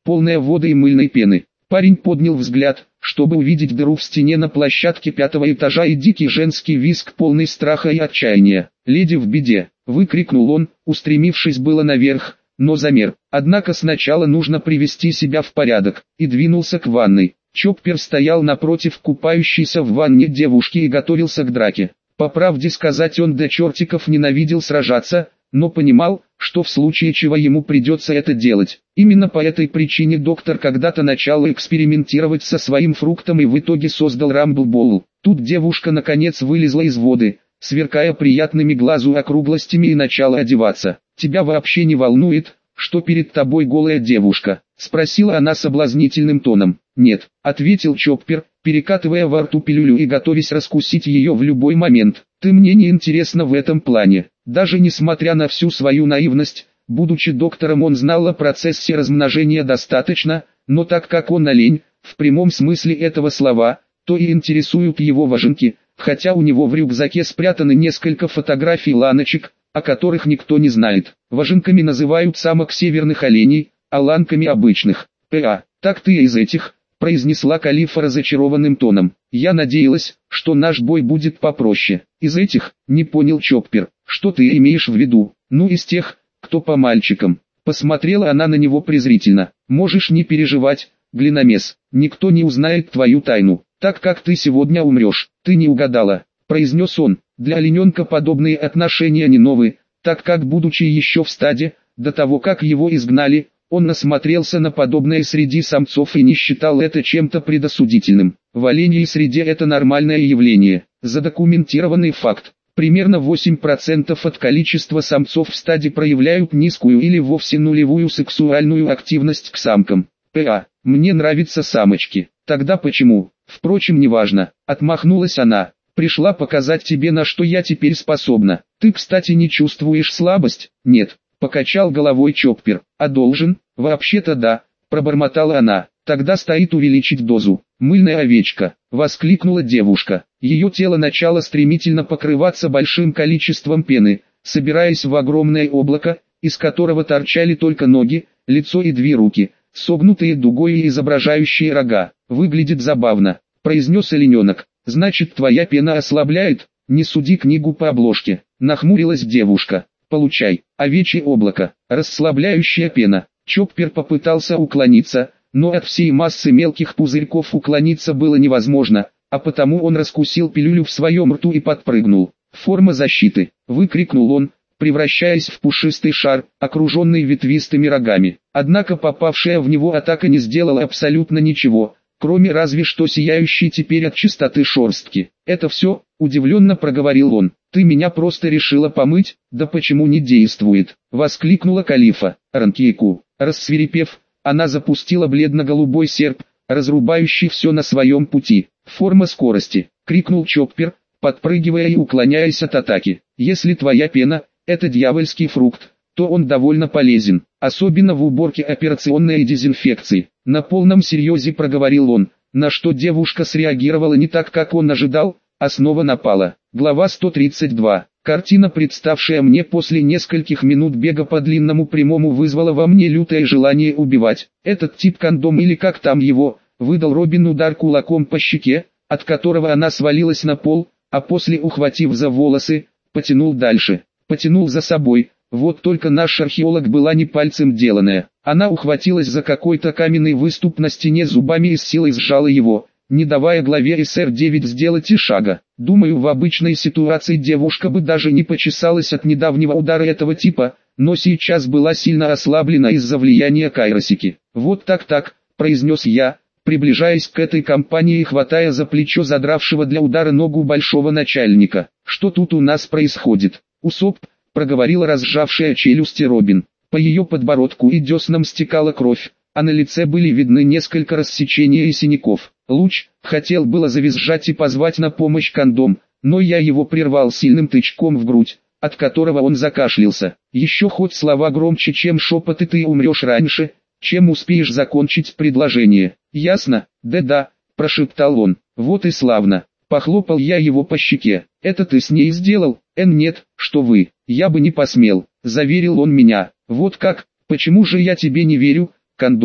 полная воды и мыльной пены. Парень поднял взгляд, чтобы увидеть дыру в стене на площадке пятого этажа и дикий женский визг, полный страха и отчаяния. «Леди в беде!» — выкрикнул он, устремившись было наверх, но замер. Однако сначала нужно привести себя в порядок, и двинулся к ванной. Чоппер стоял напротив купающейся в ванне девушки и готовился к драке. По правде сказать, он до чертиков ненавидел сражаться, но понимал, что в случае чего ему придется это делать. Именно по этой причине доктор когда-то начал экспериментировать со своим фруктом и в итоге создал рамблбол. Тут девушка наконец вылезла из воды, сверкая приятными глазу округлостями, и начала одеваться. «Тебя вообще не волнует, что перед тобой голая девушка?» — спросила она соблазнительным тоном. «Нет», — ответил Чоппер, перекатывая во рту пилюлю и готовясь раскусить ее в любой момент. «Ты мне не интересна в этом плане». Даже несмотря на всю свою наивность, будучи доктором, он знал о процессе размножения достаточно, но так как он олень, в прямом смысле этого слова, то и интересуют его важенки, хотя у него в рюкзаке спрятаны несколько фотографий ланочек, о которых никто не знает. Важенками называют самок северных оленей, а ланками обычных. «А, так ты из этих», — произнесла Калифа разочарованным тоном. «Я надеялась, что наш бой будет попроще». «Из этих?» — не понял Чоппер. «Что ты имеешь в виду?» «Ну, из тех, кто по мальчикам». Посмотрела она на него презрительно. «Можешь не переживать, глиномес, никто не узнает твою тайну, так как ты сегодня умрешь». «Ты не угадала», — произнес он. Для олененка подобные отношения не новые, так как, будучи еще в стаде, до того как его изгнали, он насмотрелся на подобное среди самцов и не считал это чем-то предосудительным. В оленьей среде это нормальное явление, задокументированный факт. Примерно восемь процентов от количества самцов в стаде проявляют низкую или вовсе нулевую сексуальную активность к самкам. «А, мне нравятся самочки». «Тогда почему?» «Впрочем, неважно», — отмахнулась она. «Пришла показать тебе, на что я теперь способна. Ты, кстати, не чувствуешь слабость?» «Нет», — покачал головой Чоппер. «А должен?» «Вообще-то да», — пробормотала она. «Тогда стоит увеличить дозу». «Мыльная овечка», — воскликнула девушка. Ее тело начало стремительно покрываться большим количеством пены, собираясь в огромное облако, из которого торчали только ноги, лицо и две руки, согнутые дугой и изображающие рога. «Выглядит забавно», — произнес олененок. «Значит, твоя пена ослабляет? Не суди книгу по обложке», — нахмурилась девушка. «Получай, овечье облако, расслабляющая пена». Чоппер попытался уклониться, но от всей массы мелких пузырьков уклониться было невозможно, а потому он раскусил пилюлю в своем рту и подпрыгнул. «Форма защиты!» — выкрикнул он, превращаясь в пушистый шар, окруженный ветвистыми рогами. Однако попавшая в него атака не сделала абсолютно ничего, кроме разве что сияющей теперь от чистоты шерстки. «Это все?» — удивленно проговорил он. «Ты меня просто решила помыть? Да почему не действует?» — воскликнула Калифа. Ранкейку, рассвирепев, она запустила бледно-голубой серп, разрубающий все на своем пути. «Форма скорости!» — крикнул Чоппер, подпрыгивая и уклоняясь от атаки. «Если твоя пена — это дьявольский фрукт, то он довольно полезен, особенно в уборке операционной и дезинфекции». На полном серьезе проговорил он, на что девушка среагировала не так, как он ожидал, а снова напала. Глава сто тридцать два. Картина, представшая мне после нескольких минут бега по длинному прямому, вызвала во мне лютое желание убивать. Этот тип кондом, или как там его, выдал Робин удар кулаком по щеке, от которого она свалилась на пол, а после, ухватив за волосы, потянул дальше. Потянул за собой. Вот только наш археолог была не пальцем деланная. Она ухватилась за какой-то каменный выступ на стене зубами и с силой сжала его, не давая главе эс эр девять сделать и шага. Думаю, в обычной ситуации девушка бы даже не почесалась от недавнего удара этого типа, но сейчас была сильно ослаблена из-за влияния Кайросики. «Вот так-так», — произнес я, приближаясь к этой компании и хватая за плечо задравшего для удара ногу большого начальника. «Что тут у нас происходит?» «Усоп», — проговорила разжавшая челюсти Робин. По ее подбородку и деснам стекала кровь, а на лице были видны несколько рассечений и синяков. Луч хотел было завизжать и позвать на помощь кондом, но я его прервал сильным тычком в грудь, от которого он закашлялся. «Еще хоть слова громче, чем шепот, и ты умрешь раньше, чем успеешь закончить предложение. Ясно?» «Да-да», — прошептал он. «Вот и славно». Похлопал я его по щеке. «Это ты с ней сделал?» «Эм, нет, что вы, я бы не посмел», — заверил он меня. «Вот как? Почему же я тебе не верю?» «Кондом», —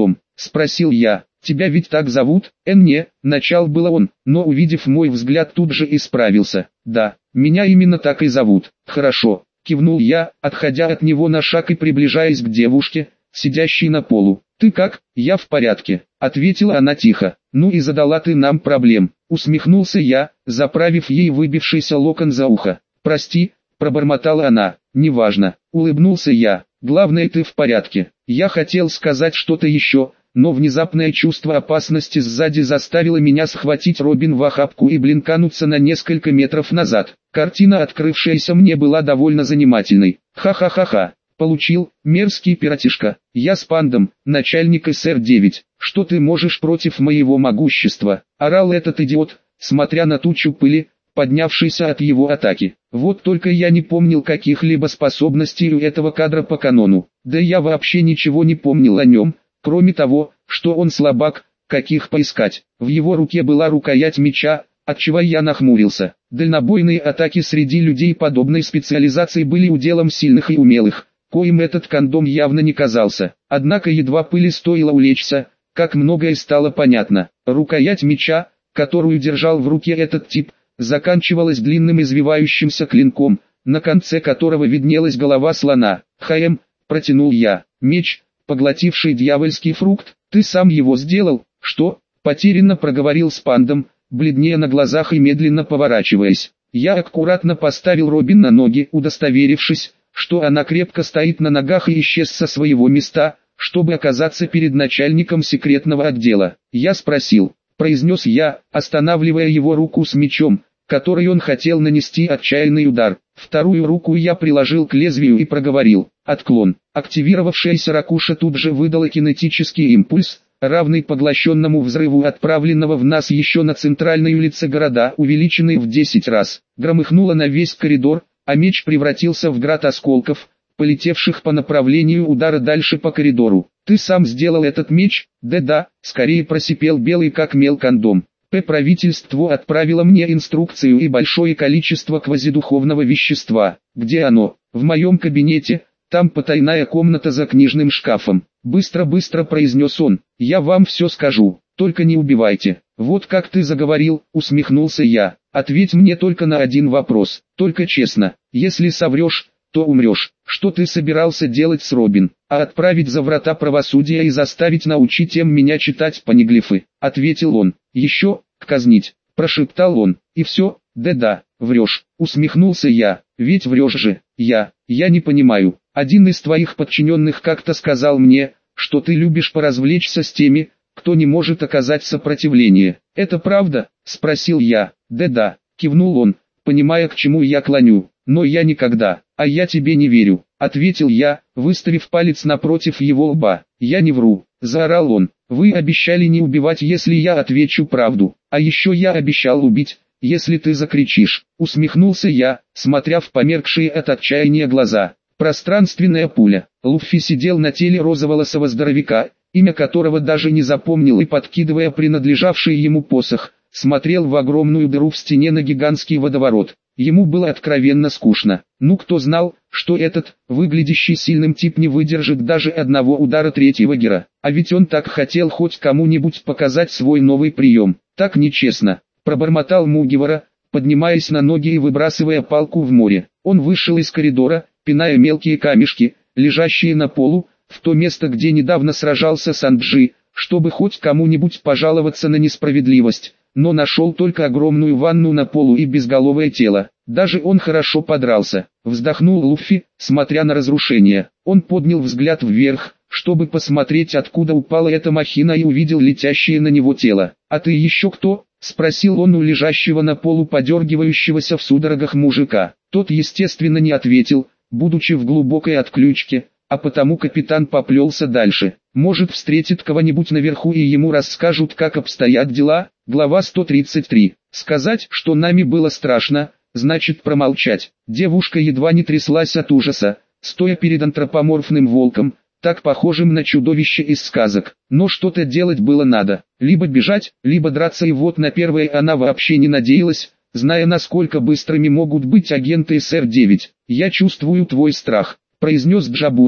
спросил я. Тебя ведь так зовут? Эн не, начал было он, но увидев мой взгляд тут же исправился. Да, меня именно так и зовут. Хорошо, кивнул я, отходя от него на шаг и приближаясь к девушке, сидящей на полу. Ты как? Я в порядке, ответила она тихо. Ну и задала ты нам проблем, усмехнулся я, заправив ей выбившийся локон за ухо. Прости, пробормотала она. Неважно, улыбнулся я. Главное, ты в порядке. Я хотел сказать что-то еще, но внезапное чувство опасности сзади заставило меня схватить Робин в охапку и блинкануться на несколько метров назад. Картина, открывшаяся мне, была довольно занимательной. Ха-ха-ха-ха. Получил, мерзкий пиратишка. Я с Пандом, начальник эс эр девять. Что ты можешь против моего могущества? Орал этот идиот, смотря на тучу пыли, поднявшейся от его атаки. Вот только я не помнил каких-либо способностей у этого кадра по канону. Да я вообще ничего не помнил о нем. Кроме того, что он слабак, каких поискать. В его руке была рукоять меча, отчего я нахмурился. Дальнобойные атаки среди людей подобной специализации были уделом сильных и умелых, коим этот кондом явно не казался. Однако едва пыли стоило улечься, как многое стало понятно. Рукоять меча, которую держал в руке этот тип, заканчивалась длинным извивающимся клинком, на конце которого виднелась голова слона. «Хаем», протянул я, — «меч, поглотивший дьявольский фрукт, ты сам его сделал?» «Что?» — потерянно проговорил с Пандом, бледнее на глазах и медленно поворачиваясь. Я аккуратно поставил Робин на ноги, удостоверившись, что она крепко стоит на ногах, и исчез со своего места, чтобы оказаться перед начальником секретного отдела. «Я спросил», — произнес я, останавливая его руку с мечом, который он хотел нанести отчаянный удар. Вторую руку я приложил к лезвию и проговорил. Отклон. Активировавшаяся ракуша тут же выдала кинетический импульс, равный поглощенному взрыву отправленного в нас еще на центральной улице города, увеличенный в десять раз. Громыхнуло на весь коридор, а меч превратился в град осколков, полетевших по направлению удара дальше по коридору. «Ты сам сделал этот меч?» «Да-да», скорее просипел белый как мел кондом. П. Правительство отправило мне инструкцию и большое количество квазидуховного вещества. Где оно? В моем кабинете, там потайная комната за книжным шкафом. Быстро-быстро произнес он. Я вам все скажу, только не убивайте. Вот как ты заговорил, усмехнулся я. Ответь мне только на один вопрос, только честно. Если соврешь, то умрешь. Что ты собирался делать с Робин? А отправить за врата правосудия и заставить научить им меня читать панеглифы? Ответил он. Еще, казнить, прошептал он. И все? Да-да, врешь, усмехнулся я. Ведь врешь же. Я, я не понимаю. Один из твоих подчиненных как-то сказал мне, что ты любишь поразвлечься с теми, кто не может оказать сопротивление. Это правда? Спросил я. Да-да, кивнул он, понимая, к чему я клоню. Но я никогда, а я тебе не верю, ответил я, выставив палец напротив его лба. Я не вру, заорал он. Вы обещали не убивать, если я отвечу правду, а еще я обещал убить, если ты закричишь. Усмехнулся я, смотря в померкшие от отчаяния глаза. Пространственная пуля. Луффи сидел на теле розоволосого здоровяка, имя которого даже не запомнил, и, подкидывая принадлежавший ему посох, смотрел в огромную дыру в стене на гигантский водоворот. Ему было откровенно скучно. Ну, кто знал, что этот, выглядящий сильным тип, не выдержит даже одного удара третьего гера. А ведь он так хотел хоть кому-нибудь показать свой новый прием. Так нечестно, пробормотал Мугивара, поднимаясь на ноги и выбрасывая палку в море. Он вышел из коридора, пиная мелкие камешки, лежащие на полу, в то место, где недавно сражался Санджи, чтобы хоть кому-нибудь пожаловаться на несправедливость. Но нашел только огромную ванну на полу и безголовое тело. Даже он хорошо подрался. Вздохнул Луффи, смотря на разрушение. Он поднял взгляд вверх, чтобы посмотреть, откуда упала эта махина, и увидел летящее на него тело. «А ты еще кто?» — спросил он у лежащего на полу подергивающегося в судорогах мужика. Тот, естественно, не ответил, будучи в глубокой отключке, а потому капитан поплелся дальше. Может, встретит кого-нибудь наверху и ему расскажут, как обстоят дела. Глава сто тридцать три. Сказать, что нами было страшно, значит промолчать. Девушка едва не тряслась от ужаса, стоя перед антропоморфным волком, так похожим на чудовище из сказок. Но что-то делать было надо. Либо бежать, либо драться, и вот на первое она вообще не надеялась, зная, насколько быстрыми могут быть агенты эс эр девять. «Я чувствую твой страх», — произнес Джабура,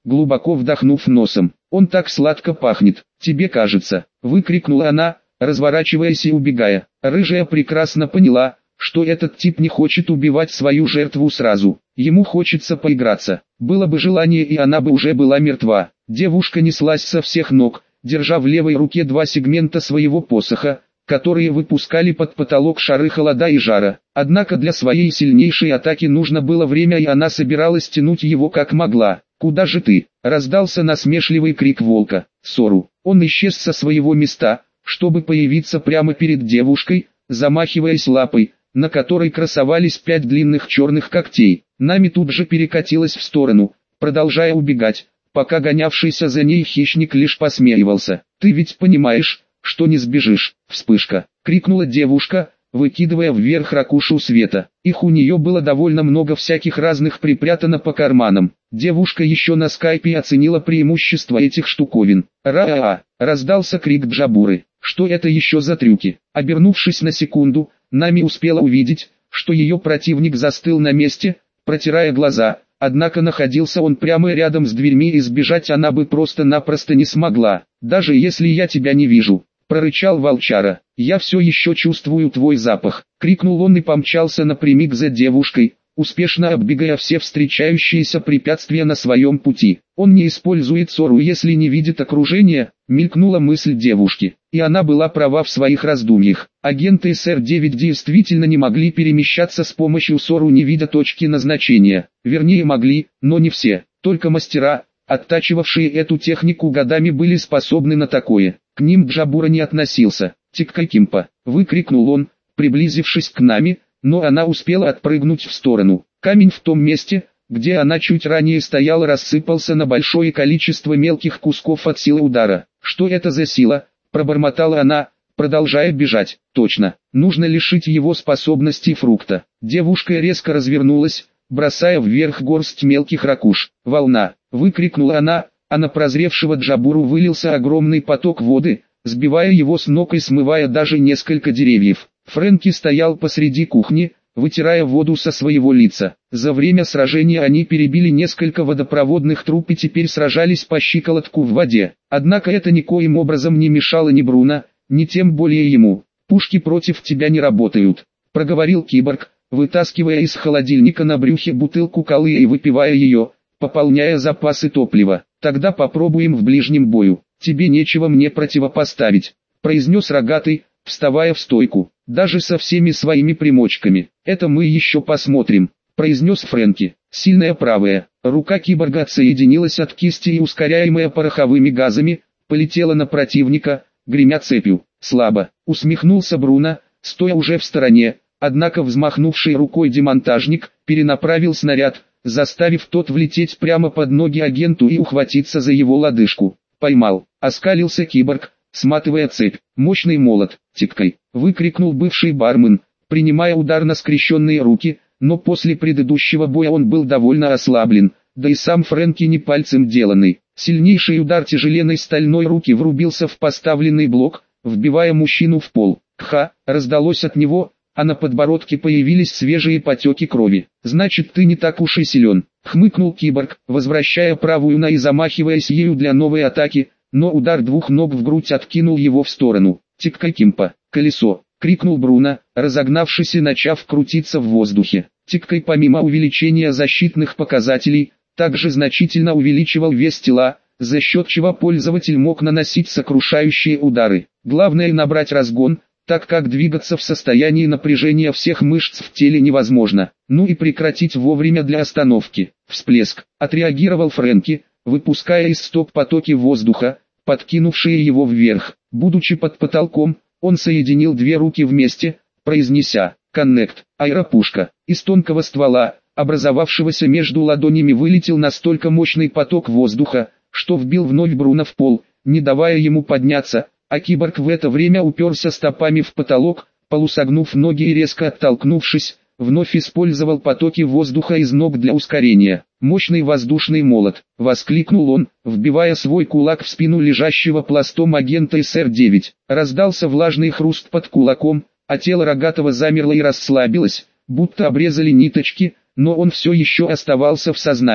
глубоко вдохнув носом. «Он так сладко пахнет, тебе кажется», — выкрикнула она, разворачиваясь и убегая. Рыжая прекрасно поняла, что этот тип не хочет убивать свою жертву сразу. Ему хочется поиграться. Было бы желание, и она бы уже была мертва. Девушка неслась со всех ног, держа в левой руке два сегмента своего посоха, которые выпускали под потолок шары холода и жара. Однако для своей сильнейшей атаки нужно было время, и она собиралась тянуть его как могла. «Куда же ты?» — раздался насмешливый крик волка. Сору. Он исчез со своего места, чтобы появиться прямо перед девушкой, замахиваясь лапой, на которой красовались пять длинных черных когтей. Нами тут же перекатилась в сторону, продолжая убегать, пока гонявшийся за ней хищник лишь посмеивался. «Ты ведь понимаешь, что не сбежишь?» «Вспышка!» — крикнула девушка, выкидывая вверх ракушу света. Их у нее было довольно много, всяких разных припрятано по карманам. Девушка еще на скайпе оценила преимущество этих штуковин. «Ра-а-а!» — раздался крик Джабуры. «Что это еще за трюки?» Обернувшись на секунду, Нами успела увидеть, что ее противник застыл на месте, протирая глаза, однако находился он прямо рядом с дверьми, и сбежать она бы просто-напросто не смогла. «Даже если я тебя не вижу», — прорычал волчара, — «я все еще чувствую твой запах», — крикнул он и помчался напрямик за девушкой, успешно оббегая все встречающиеся препятствия на своем пути. «Он не использует Сору, если не видит окружения», — мелькнула мысль девушки, и она была права в своих раздумьях. Агенты эс эр девять действительно не могли перемещаться с помощью Сору, не видя точки назначения. Вернее, могли, но не все. Только мастера, оттачивавшие эту технику годами, были способны на такое. К ним Джабура не относился. «Тиккакимпа!» — выкрикнул он, приблизившись к Нами, но она успела отпрыгнуть в сторону. Камень в том месте, где она чуть ранее стояла, рассыпался на большое количество мелких кусков от силы удара. «Что это за сила?» — пробормотала она, продолжая бежать. «Точно, нужно лишить его способностей фрукта». Девушка резко развернулась, бросая вверх горсть мелких ракуш. «Волна!» — выкрикнула она, а на прозревшего Джабуру вылился огромный поток воды, сбивая его с ног и смывая даже несколько деревьев. Фрэнки стоял посреди кухни, вытирая воду со своего лица. За время сражения они перебили несколько водопроводных труб и теперь сражались по щиколотку в воде. Однако это никоим образом не мешало ни Бруно, ни тем более ему. «Пушки против тебя не работают», — проговорил киборг, вытаскивая из холодильника на брюхе бутылку колы и выпивая ее, пополняя запасы топлива. «Тогда попробуем в ближнем бою. Тебе нечего мне противопоставить», — произнес рогатый, вставая в стойку. «Даже со всеми своими примочками. Это мы еще посмотрим», — произнес Фрэнки. Сильная правая рука киборга отсоединилась от кисти и, ускоряемая пороховыми газами, полетела на противника, гремя цепью. «Слабо», — усмехнулся Бруно, стоя уже в стороне, однако взмахнувший рукой демонтажник перенаправил снаряд, заставив тот влететь прямо под ноги агенту и ухватиться за его лодыжку. «Поймал», — оскалился киборг, сматывая цепь. «Мощный молот, тиккой!» — выкрикнул бывший бармен, принимая удар на скрещенные руки, но после предыдущего боя он был довольно ослаблен, да и сам Фрэнки не пальцем деланный. Сильнейший удар тяжеленной стальной руки врубился в поставленный блок, вбивая мужчину в пол. «Кха!» — раздалось от него, а на подбородке появились свежие потеки крови. «Значит, ты не так уж и силен», — хмыкнул киборг, возвращая правую на и замахиваясь ею для новой атаки, но удар двух ног в грудь откинул его в сторону. «Тиккакимпа! Колесо!» — крикнул Бруно, разогнавшись и начав крутиться в воздухе. Тиккой, помимо увеличения защитных показателей, также значительно увеличивал вес тела, за счет чего пользователь мог наносить сокрушающие удары. Главное набрать разгон, так как двигаться в состоянии напряжения всех мышц в теле невозможно. Ну и прекратить вовремя для остановки. Всплеск. Отреагировал Фрэнки, выпуская из стоп потоки воздуха, подкинувшие его вверх. Будучи под потолком, он соединил две руки вместе, произнеся «Коннект». Аэропушка. Из тонкого ствола, образовавшегося между ладонями, вылетел настолько мощный поток воздуха, что вбил вновь Бруно в пол, не давая ему подняться, а киборг в это время уперся стопами в потолок, полусогнув ноги и резко оттолкнувшись, вновь использовал потоки воздуха из ног для ускорения. «Мощный воздушный молот!» — воскликнул он, вбивая свой кулак в спину лежащего пластом агента эс эр девять. Раздался влажный хруст под кулаком, а тело рогатого замерло и расслабилось, будто обрезали ниточки, но он все еще оставался в сознании.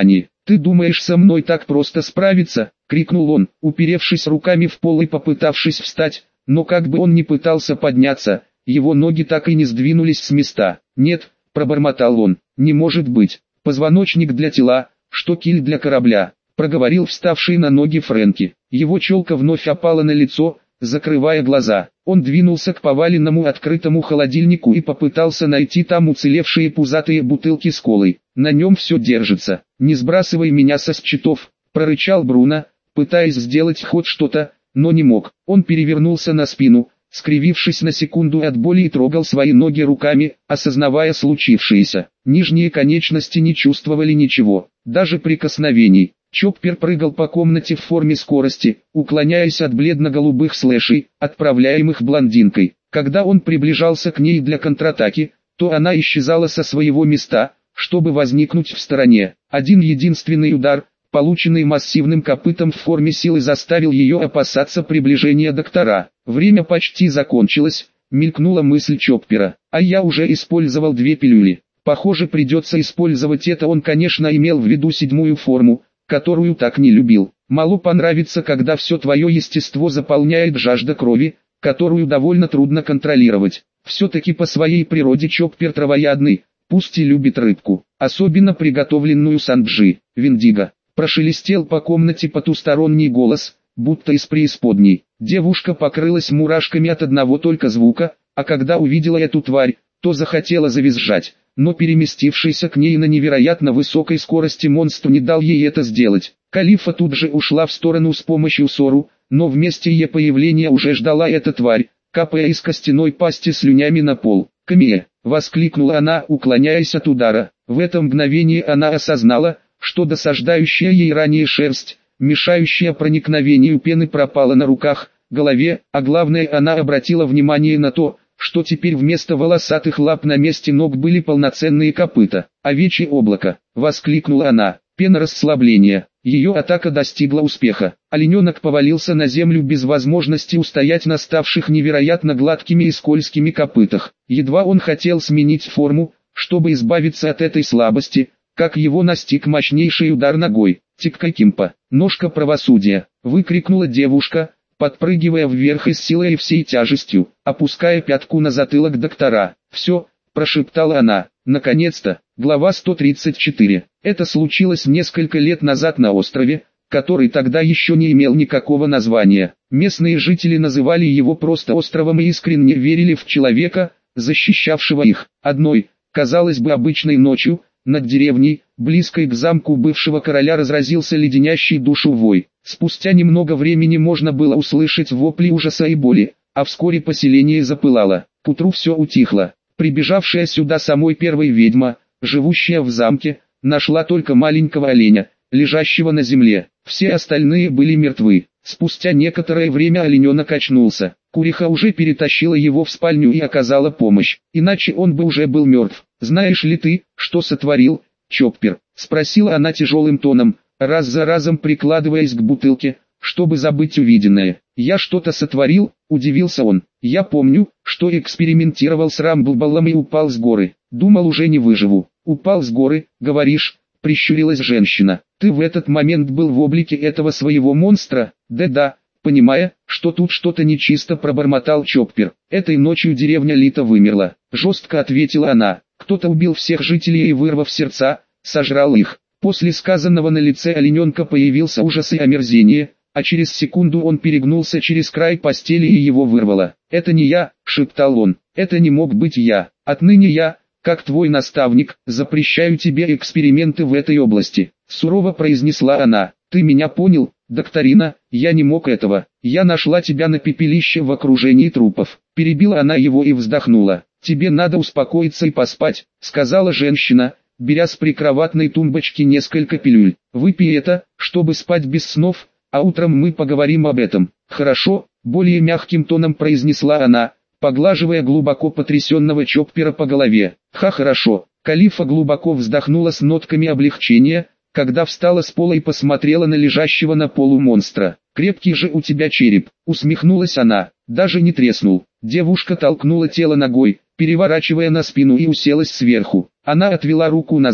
«Ты думаешь со мной так просто справиться?» — крикнул он, уперевшись руками в пол и попытавшись встать, но как бы он ни пытался подняться, его ноги так и не сдвинулись с места. «Нет», — пробормотал он, — «не может быть. Позвоночник для тела, что киль для корабля», — проговорил вставший на ноги Фрэнки. Его челка вновь опала на лицо, закрывая глаза. Он двинулся к поваленному открытому холодильнику и попытался найти там уцелевшие пузатые бутылки с колой. «На нем все держится. Не сбрасывай меня со счетов», — прорычал Бруно, пытаясь сделать хоть что-то, но не мог. Он перевернулся на спину, скривившись на секунду от боли, и трогал свои ноги руками, осознавая случившееся. Нижние конечности не чувствовали ничего, даже прикосновений. Чоппер прыгал по комнате в форме скорости, уклоняясь от бледно-голубых слэшей, отправляемых блондинкой. Когда он приближался к ней для контратаки, то она исчезала со своего места, чтобы возникнуть в стороне. Один единственный удар, полученный массивным копытом в форме силы, заставил ее опасаться приближения доктора. Время почти закончилось, мелькнула мысль Чоппера. А я уже использовал две пилюли. Похоже, придется использовать это. Он, конечно, имел в виду седьмую форму, которую так не любил. Мало понравится, когда все твое естество заполняет жажда крови, которую довольно трудно контролировать. Все-таки по своей природе Чоппер травоядный, пусть и любит рыбку, особенно приготовленную санджи. «Виндиго», прошелестел по комнате потусторонний голос, будто из преисподней. Девушка покрылась мурашками от одного только звука, а когда увидела эту тварь, то захотела завизжать, но переместившийся к ней на невероятно высокой скорости монстр не дал ей это сделать. Калифа тут же ушла в сторону с помощью Сору, но вместе ее появления уже ждала эта тварь, капая из костяной пасти слюнями на пол. «Камия!» — воскликнула она, уклоняясь от удара. В это мгновение она осознала, что досаждающая ей ранее шерсть, мешающая проникновению пены, пропала на руках, голове, а главное, она обратила внимание на то, что теперь вместо волосатых лап на месте ног были полноценные копыта. «Овечье облако!» — воскликнула она. Пена расслабления. Ее атака достигла успеха. Олененок повалился на землю без возможности устоять на ставших невероятно гладкими и скользкими копытах. Едва он хотел сменить форму, чтобы избавиться от этой слабости, как его настиг мощнейший удар ногой. «Тикка-кимпа! Ножка правосудия!» — выкрикнула девушка, подпрыгивая вверх и с силой и всей тяжестью, опуская пятку на затылок доктора. «Все», — прошептала она, — «наконец-то». Глава сто тридцать четыре. Это случилось несколько лет назад на острове, который тогда еще не имел никакого названия. Местные жители называли его просто островом и искренне верили в человека, защищавшего их. Одной, казалось бы, обычной ночью, над деревней, близкой к замку бывшего короля, разразился леденящий душу вой. Спустя немного времени можно было услышать вопли ужаса и боли, а вскоре поселение запылало. К утру все утихло. Прибежавшая сюда самой первой ведьма, живущая в замке, нашла только маленького оленя, лежащего на земле. Все остальные были мертвы. Спустя некоторое время олененок очнулся. Куриха уже перетащила его в спальню и оказала помощь, иначе он бы уже был мертв. «Знаешь ли ты, что сотворил, Чоппер?» — спросила она тяжелым тоном, раз за разом прикладываясь к бутылке, чтобы забыть увиденное. «Я что-то сотворил?» — удивился он. «Я помню, что экспериментировал с Рамблболлом и упал с горы. Думал, уже не выживу». «Упал с горы, говоришь?» — прищурилась женщина. «Ты в этот момент был в облике этого своего монстра?» «Да-да». Понимая, что тут что-то нечисто, пробормотал Чоппер. «Этой ночью деревня Лита вымерла», — жестко ответила она. «Кто-то убил всех жителей и, вырвав сердца, сожрал их». После сказанного на лице олененка появился ужас и омерзение, а через секунду он перегнулся через край постели и его вырвало. «Это не я», — шептал он, — «это не мог быть я. Отныне я, как твой наставник, запрещаю тебе эксперименты в этой области», — сурово произнесла она. «Ты меня понял, докторина? Я не мог этого. Я нашла тебя на пепелище в окружении трупов». Перебила она его и вздохнула. «Тебе надо успокоиться и поспать», — сказала женщина, беря с прикроватной тумбочки несколько пилюль. «Выпей это, чтобы спать без снов, а утром мы поговорим об этом». «Хорошо», — более мягким тоном произнесла она, поглаживая глубоко потрясенного Чоппера по голове. «Ха, хорошо». Калифа глубоко вздохнула с нотками облегчения, когда встала с пола и посмотрела на лежащего на полу монстра. «Крепкий же у тебя череп», — усмехнулась она, — «даже не треснул». Девушка толкнула тело ногой, переворачивая на спину, и уселась сверху. Она отвела руку назад,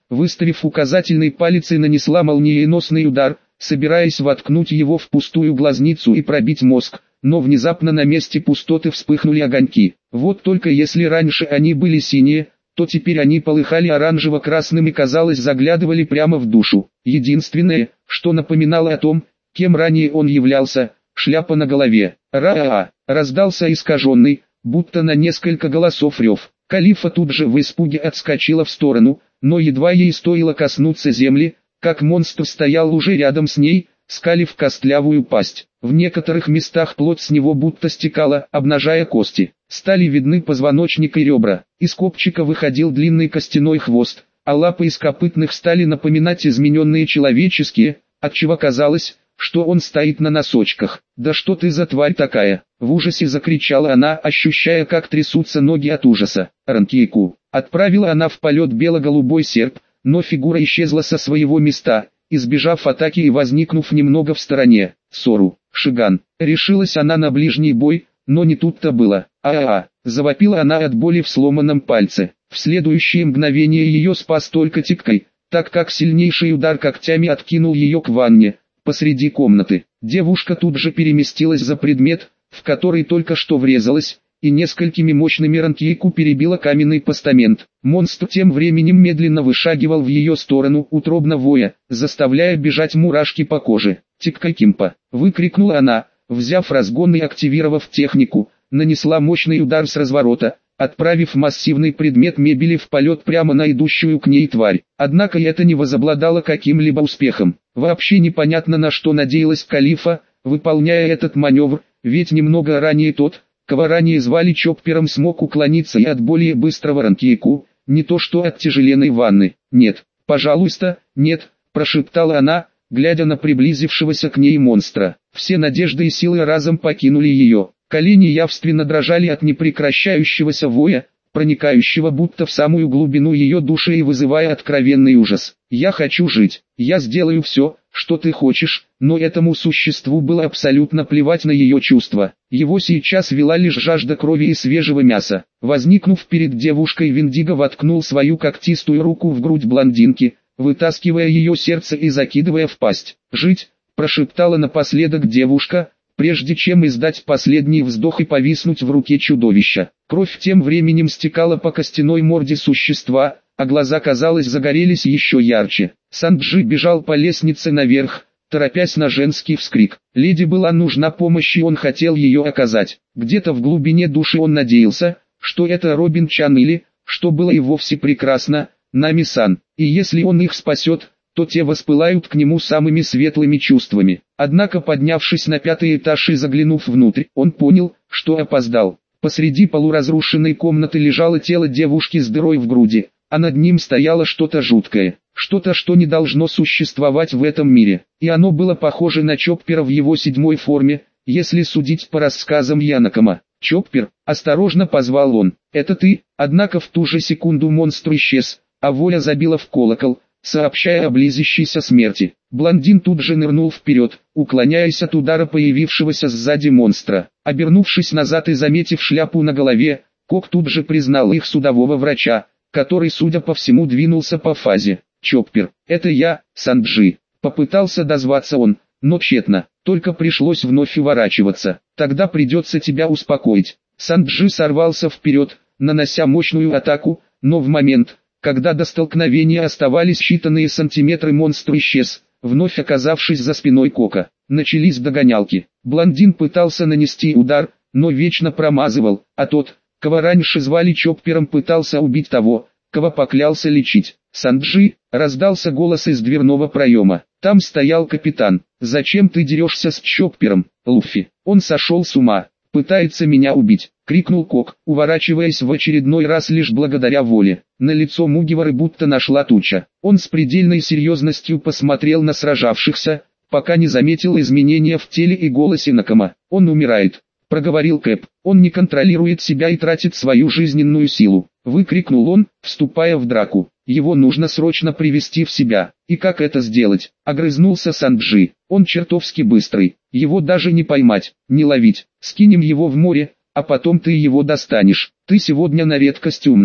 выставив указательный палец и нанесла молниеносный удар, собираясь воткнуть его в пустую глазницу и пробить мозг, но внезапно на месте пустоты вспыхнули огоньки. Вот только если раньше они были синие, то теперь они полыхали оранжево-красным и, казалось, заглядывали прямо в душу. Единственное, что напоминало о том, кем ранее он являлся, шляпа на голове. «Ра-а-а!» раздался искаженный, будто на несколько голосов рев. Калифа тут же в испуге отскочила в сторону, но едва ей стоило коснуться земли, как монстр стоял уже рядом с ней, скалив костлявую пасть. В некоторых местах плоть с него будто стекала, обнажая кости. Стали видны позвоночник и ребра. Из копчика выходил длинный костяной хвост, а лапы из копытных стали напоминать измененные человеческие, отчего казалось, что он стоит на носочках. «Да что ты за тварь такая?» — в ужасе закричала она, ощущая, как трясутся ноги от ужаса. «Ранкейку!» Отправила она в полет бело-голубой серп, но фигура исчезла со своего места, избежав атаки и возникнув немного в стороне. «Сору, Шиган!» Решилась она на ближний бой, но не тут-то было. «А-а-а!» — завопила она от боли в сломанном пальце. В следующее мгновение ее спас только Тиккай, так как сильнейший удар когтями откинул ее к ванне. Посреди комнаты. Девушка тут же переместилась за предмет, в который только что врезалась, и несколькими мощными ранкейку перебила каменный постамент. Монстр тем временем медленно вышагивал в ее сторону, утробно воя, заставляя бежать мурашки по коже. «Тиккай-кимпа!» — выкрикнула она, взяв разгон и активировав технику, нанесла мощный удар с разворота, отправив массивный предмет мебели в полет прямо на идущую к ней тварь. Однако это не возобладало каким-либо успехом. Вообще непонятно, на что надеялась Калифа, выполняя этот маневр, ведь немного ранее тот, кого ранее звали Чоппером, смог уклониться и от более быстрого ранкейку, не то что от тяжеленной ванны. «Нет, пожалуйста, нет», — прошептала она, глядя на приблизившегося к ней монстра. Все надежды и силы разом покинули ее. Колени явственно дрожали от непрекращающегося воя, проникающего будто в самую глубину ее души и вызывая откровенный ужас. «Я хочу жить, я сделаю все, что ты хочешь», но этому существу было абсолютно плевать на ее чувства. Его сейчас вела лишь жажда крови и свежего мяса. Возникнув перед девушкой, Виндиго воткнул свою когтистую руку в грудь блондинки, вытаскивая ее сердце и закидывая в пасть. «Жить», — прошептала напоследок девушка, прежде чем издать последний вздох и повиснуть в руке чудовища. Кровь тем временем стекала по костяной морде существа, а глаза, казалось, загорелись еще ярче. Санджи бежал по лестнице наверх, торопясь на женский вскрик. Леди была нужна помощь, и он хотел ее оказать. Где-то в глубине души он надеялся, что это Робин Чан или, что было и вовсе прекрасно, Нами-сан. И если он их спасет, то те воспылают к нему самыми светлыми чувствами. Однако, поднявшись на пятый этаж и заглянув внутрь, он понял, что опоздал. Посреди полуразрушенной комнаты лежало тело девушки с дырой в груди, а над ним стояло что-то жуткое, что-то, что не должно существовать в этом мире. И оно было похоже на Чоппера в его седьмой форме, если судить по рассказам Янакома. «Чоппер», — осторожно позвал он, — «это ты?» Однако в ту же секунду монстр исчез, а воля забила в колокол, сообщая о близящейся смерти. Блондин тут же нырнул вперед, уклоняясь от удара появившегося сзади монстра. Обернувшись назад и заметив шляпу на голове, Кок тут же признал их судового врача, который, судя по всему, двинулся по фазе. «Чоппер, это я, Санджи», — попытался дозваться он, но тщетно, только пришлось вновь уворачиваться. «Тогда придется тебя успокоить». Санджи сорвался вперед, нанося мощную атаку, но в момент, когда до столкновения оставались считанные сантиметры, монстр исчез, вновь оказавшись за спиной Кока. Начались догонялки. Блондин пытался нанести удар, но вечно промазывал, а тот, кого раньше звали Чоппером, пытался убить того, кого поклялся лечить. «Санджи», — раздался голос из дверного проема. Там стоял капитан. «Зачем ты дерешься с Чоппером, Луффи? Он сошел с ума. Пытается меня убить», — крикнул Кок, уворачиваясь в очередной раз лишь благодаря воле. На лицо Мугивары будто нашла туча. Он с предельной серьезностью посмотрел на сражавшихся, пока не заметил изменения в теле и голосе Накама. «Он умирает», — проговорил Кэп. «Он не контролирует себя и тратит свою жизненную силу», — выкрикнул он, вступая в драку. «Его нужно срочно привести в себя». «И как это сделать?» — огрызнулся Санджи. «Он чертовски быстрый, его даже не поймать, не ловить. Скинем его в море, а потом ты его достанешь. Ты сегодня на редкость умный»,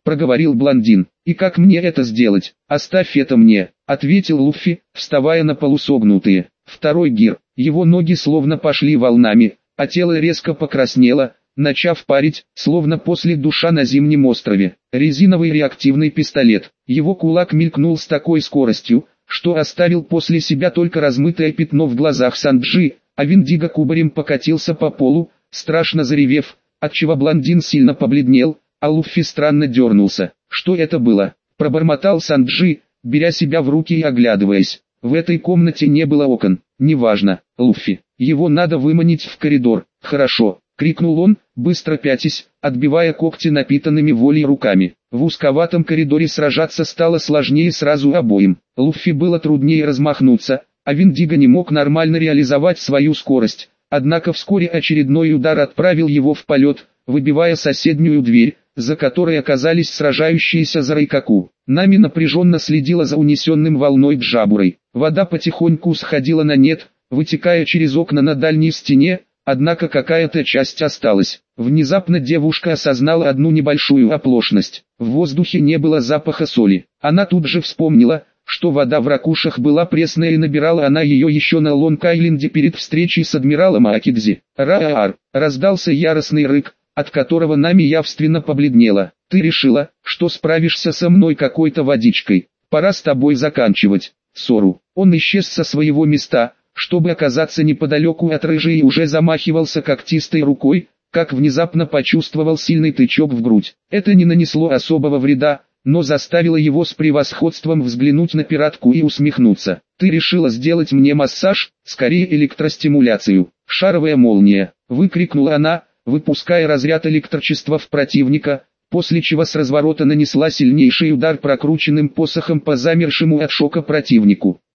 проговорил блондин. «И как мне это сделать?» «Оставь это мне», — ответил Луффи, вставая на полусогнутые. Второй гир. Его ноги словно пошли волнами, а тело резко покраснело, начав парить, словно после душа на зимнем острове. Резиновый реактивный пистолет. Его кулак мелькнул с такой скоростью, что оставил после себя только размытое пятно в глазах Санджи, а Виндиго кубарем покатился по полу, страшно заревев, отчего блондин сильно побледнел, а Луффи странно дернулся. «Что это было?» – пробормотал Санджи, беря себя в руки и оглядываясь. В этой комнате не было окон. «Неважно, Луффи, его надо выманить в коридор». «Хорошо», — крикнул он, быстро пятясь, отбивая когти напитанными волей руками. В узковатом коридоре сражаться стало сложнее сразу обоим. Луффи было труднее размахнуться, а Виндиго не мог нормально реализовать свою скорость. Однако вскоре очередной удар отправил его в полет, выбивая соседнюю дверь, за которой оказались сражающиеся за Райкаку. Нами напряженно следила за унесенным волной Джабурой. Вода потихоньку сходила на нет, вытекая через окна на дальней стене, однако какая-то часть осталась. Внезапно девушка осознала одну небольшую оплошность. В воздухе не было запаха соли. Она тут же вспомнила, что вода в ракушах была пресная, и набирала она ее еще на Лонг-Айленде перед встречей с адмиралом Акидзи. «Ра-ар!» — раздался яростный рык, от которого Нами явственно побледнела. «Ты решила, что справишься со мной какой-то водичкой? Пора с тобой заканчивать ссору». Он исчез со своего места, чтобы оказаться неподалеку от рыжей, и уже замахивался когтистой рукой, как внезапно почувствовал сильный тычок в грудь. Это не нанесло особого вреда, но заставило его с превосходством взглянуть на пиратку и усмехнуться. «Ты решила сделать мне массаж, скорее электростимуляцию». «Шаровая молния!» — выкрикнула она, выпуская разряд электричества в противника, после чего с разворота нанесла сильнейший удар прокрученным посохом по замершему от шока противнику.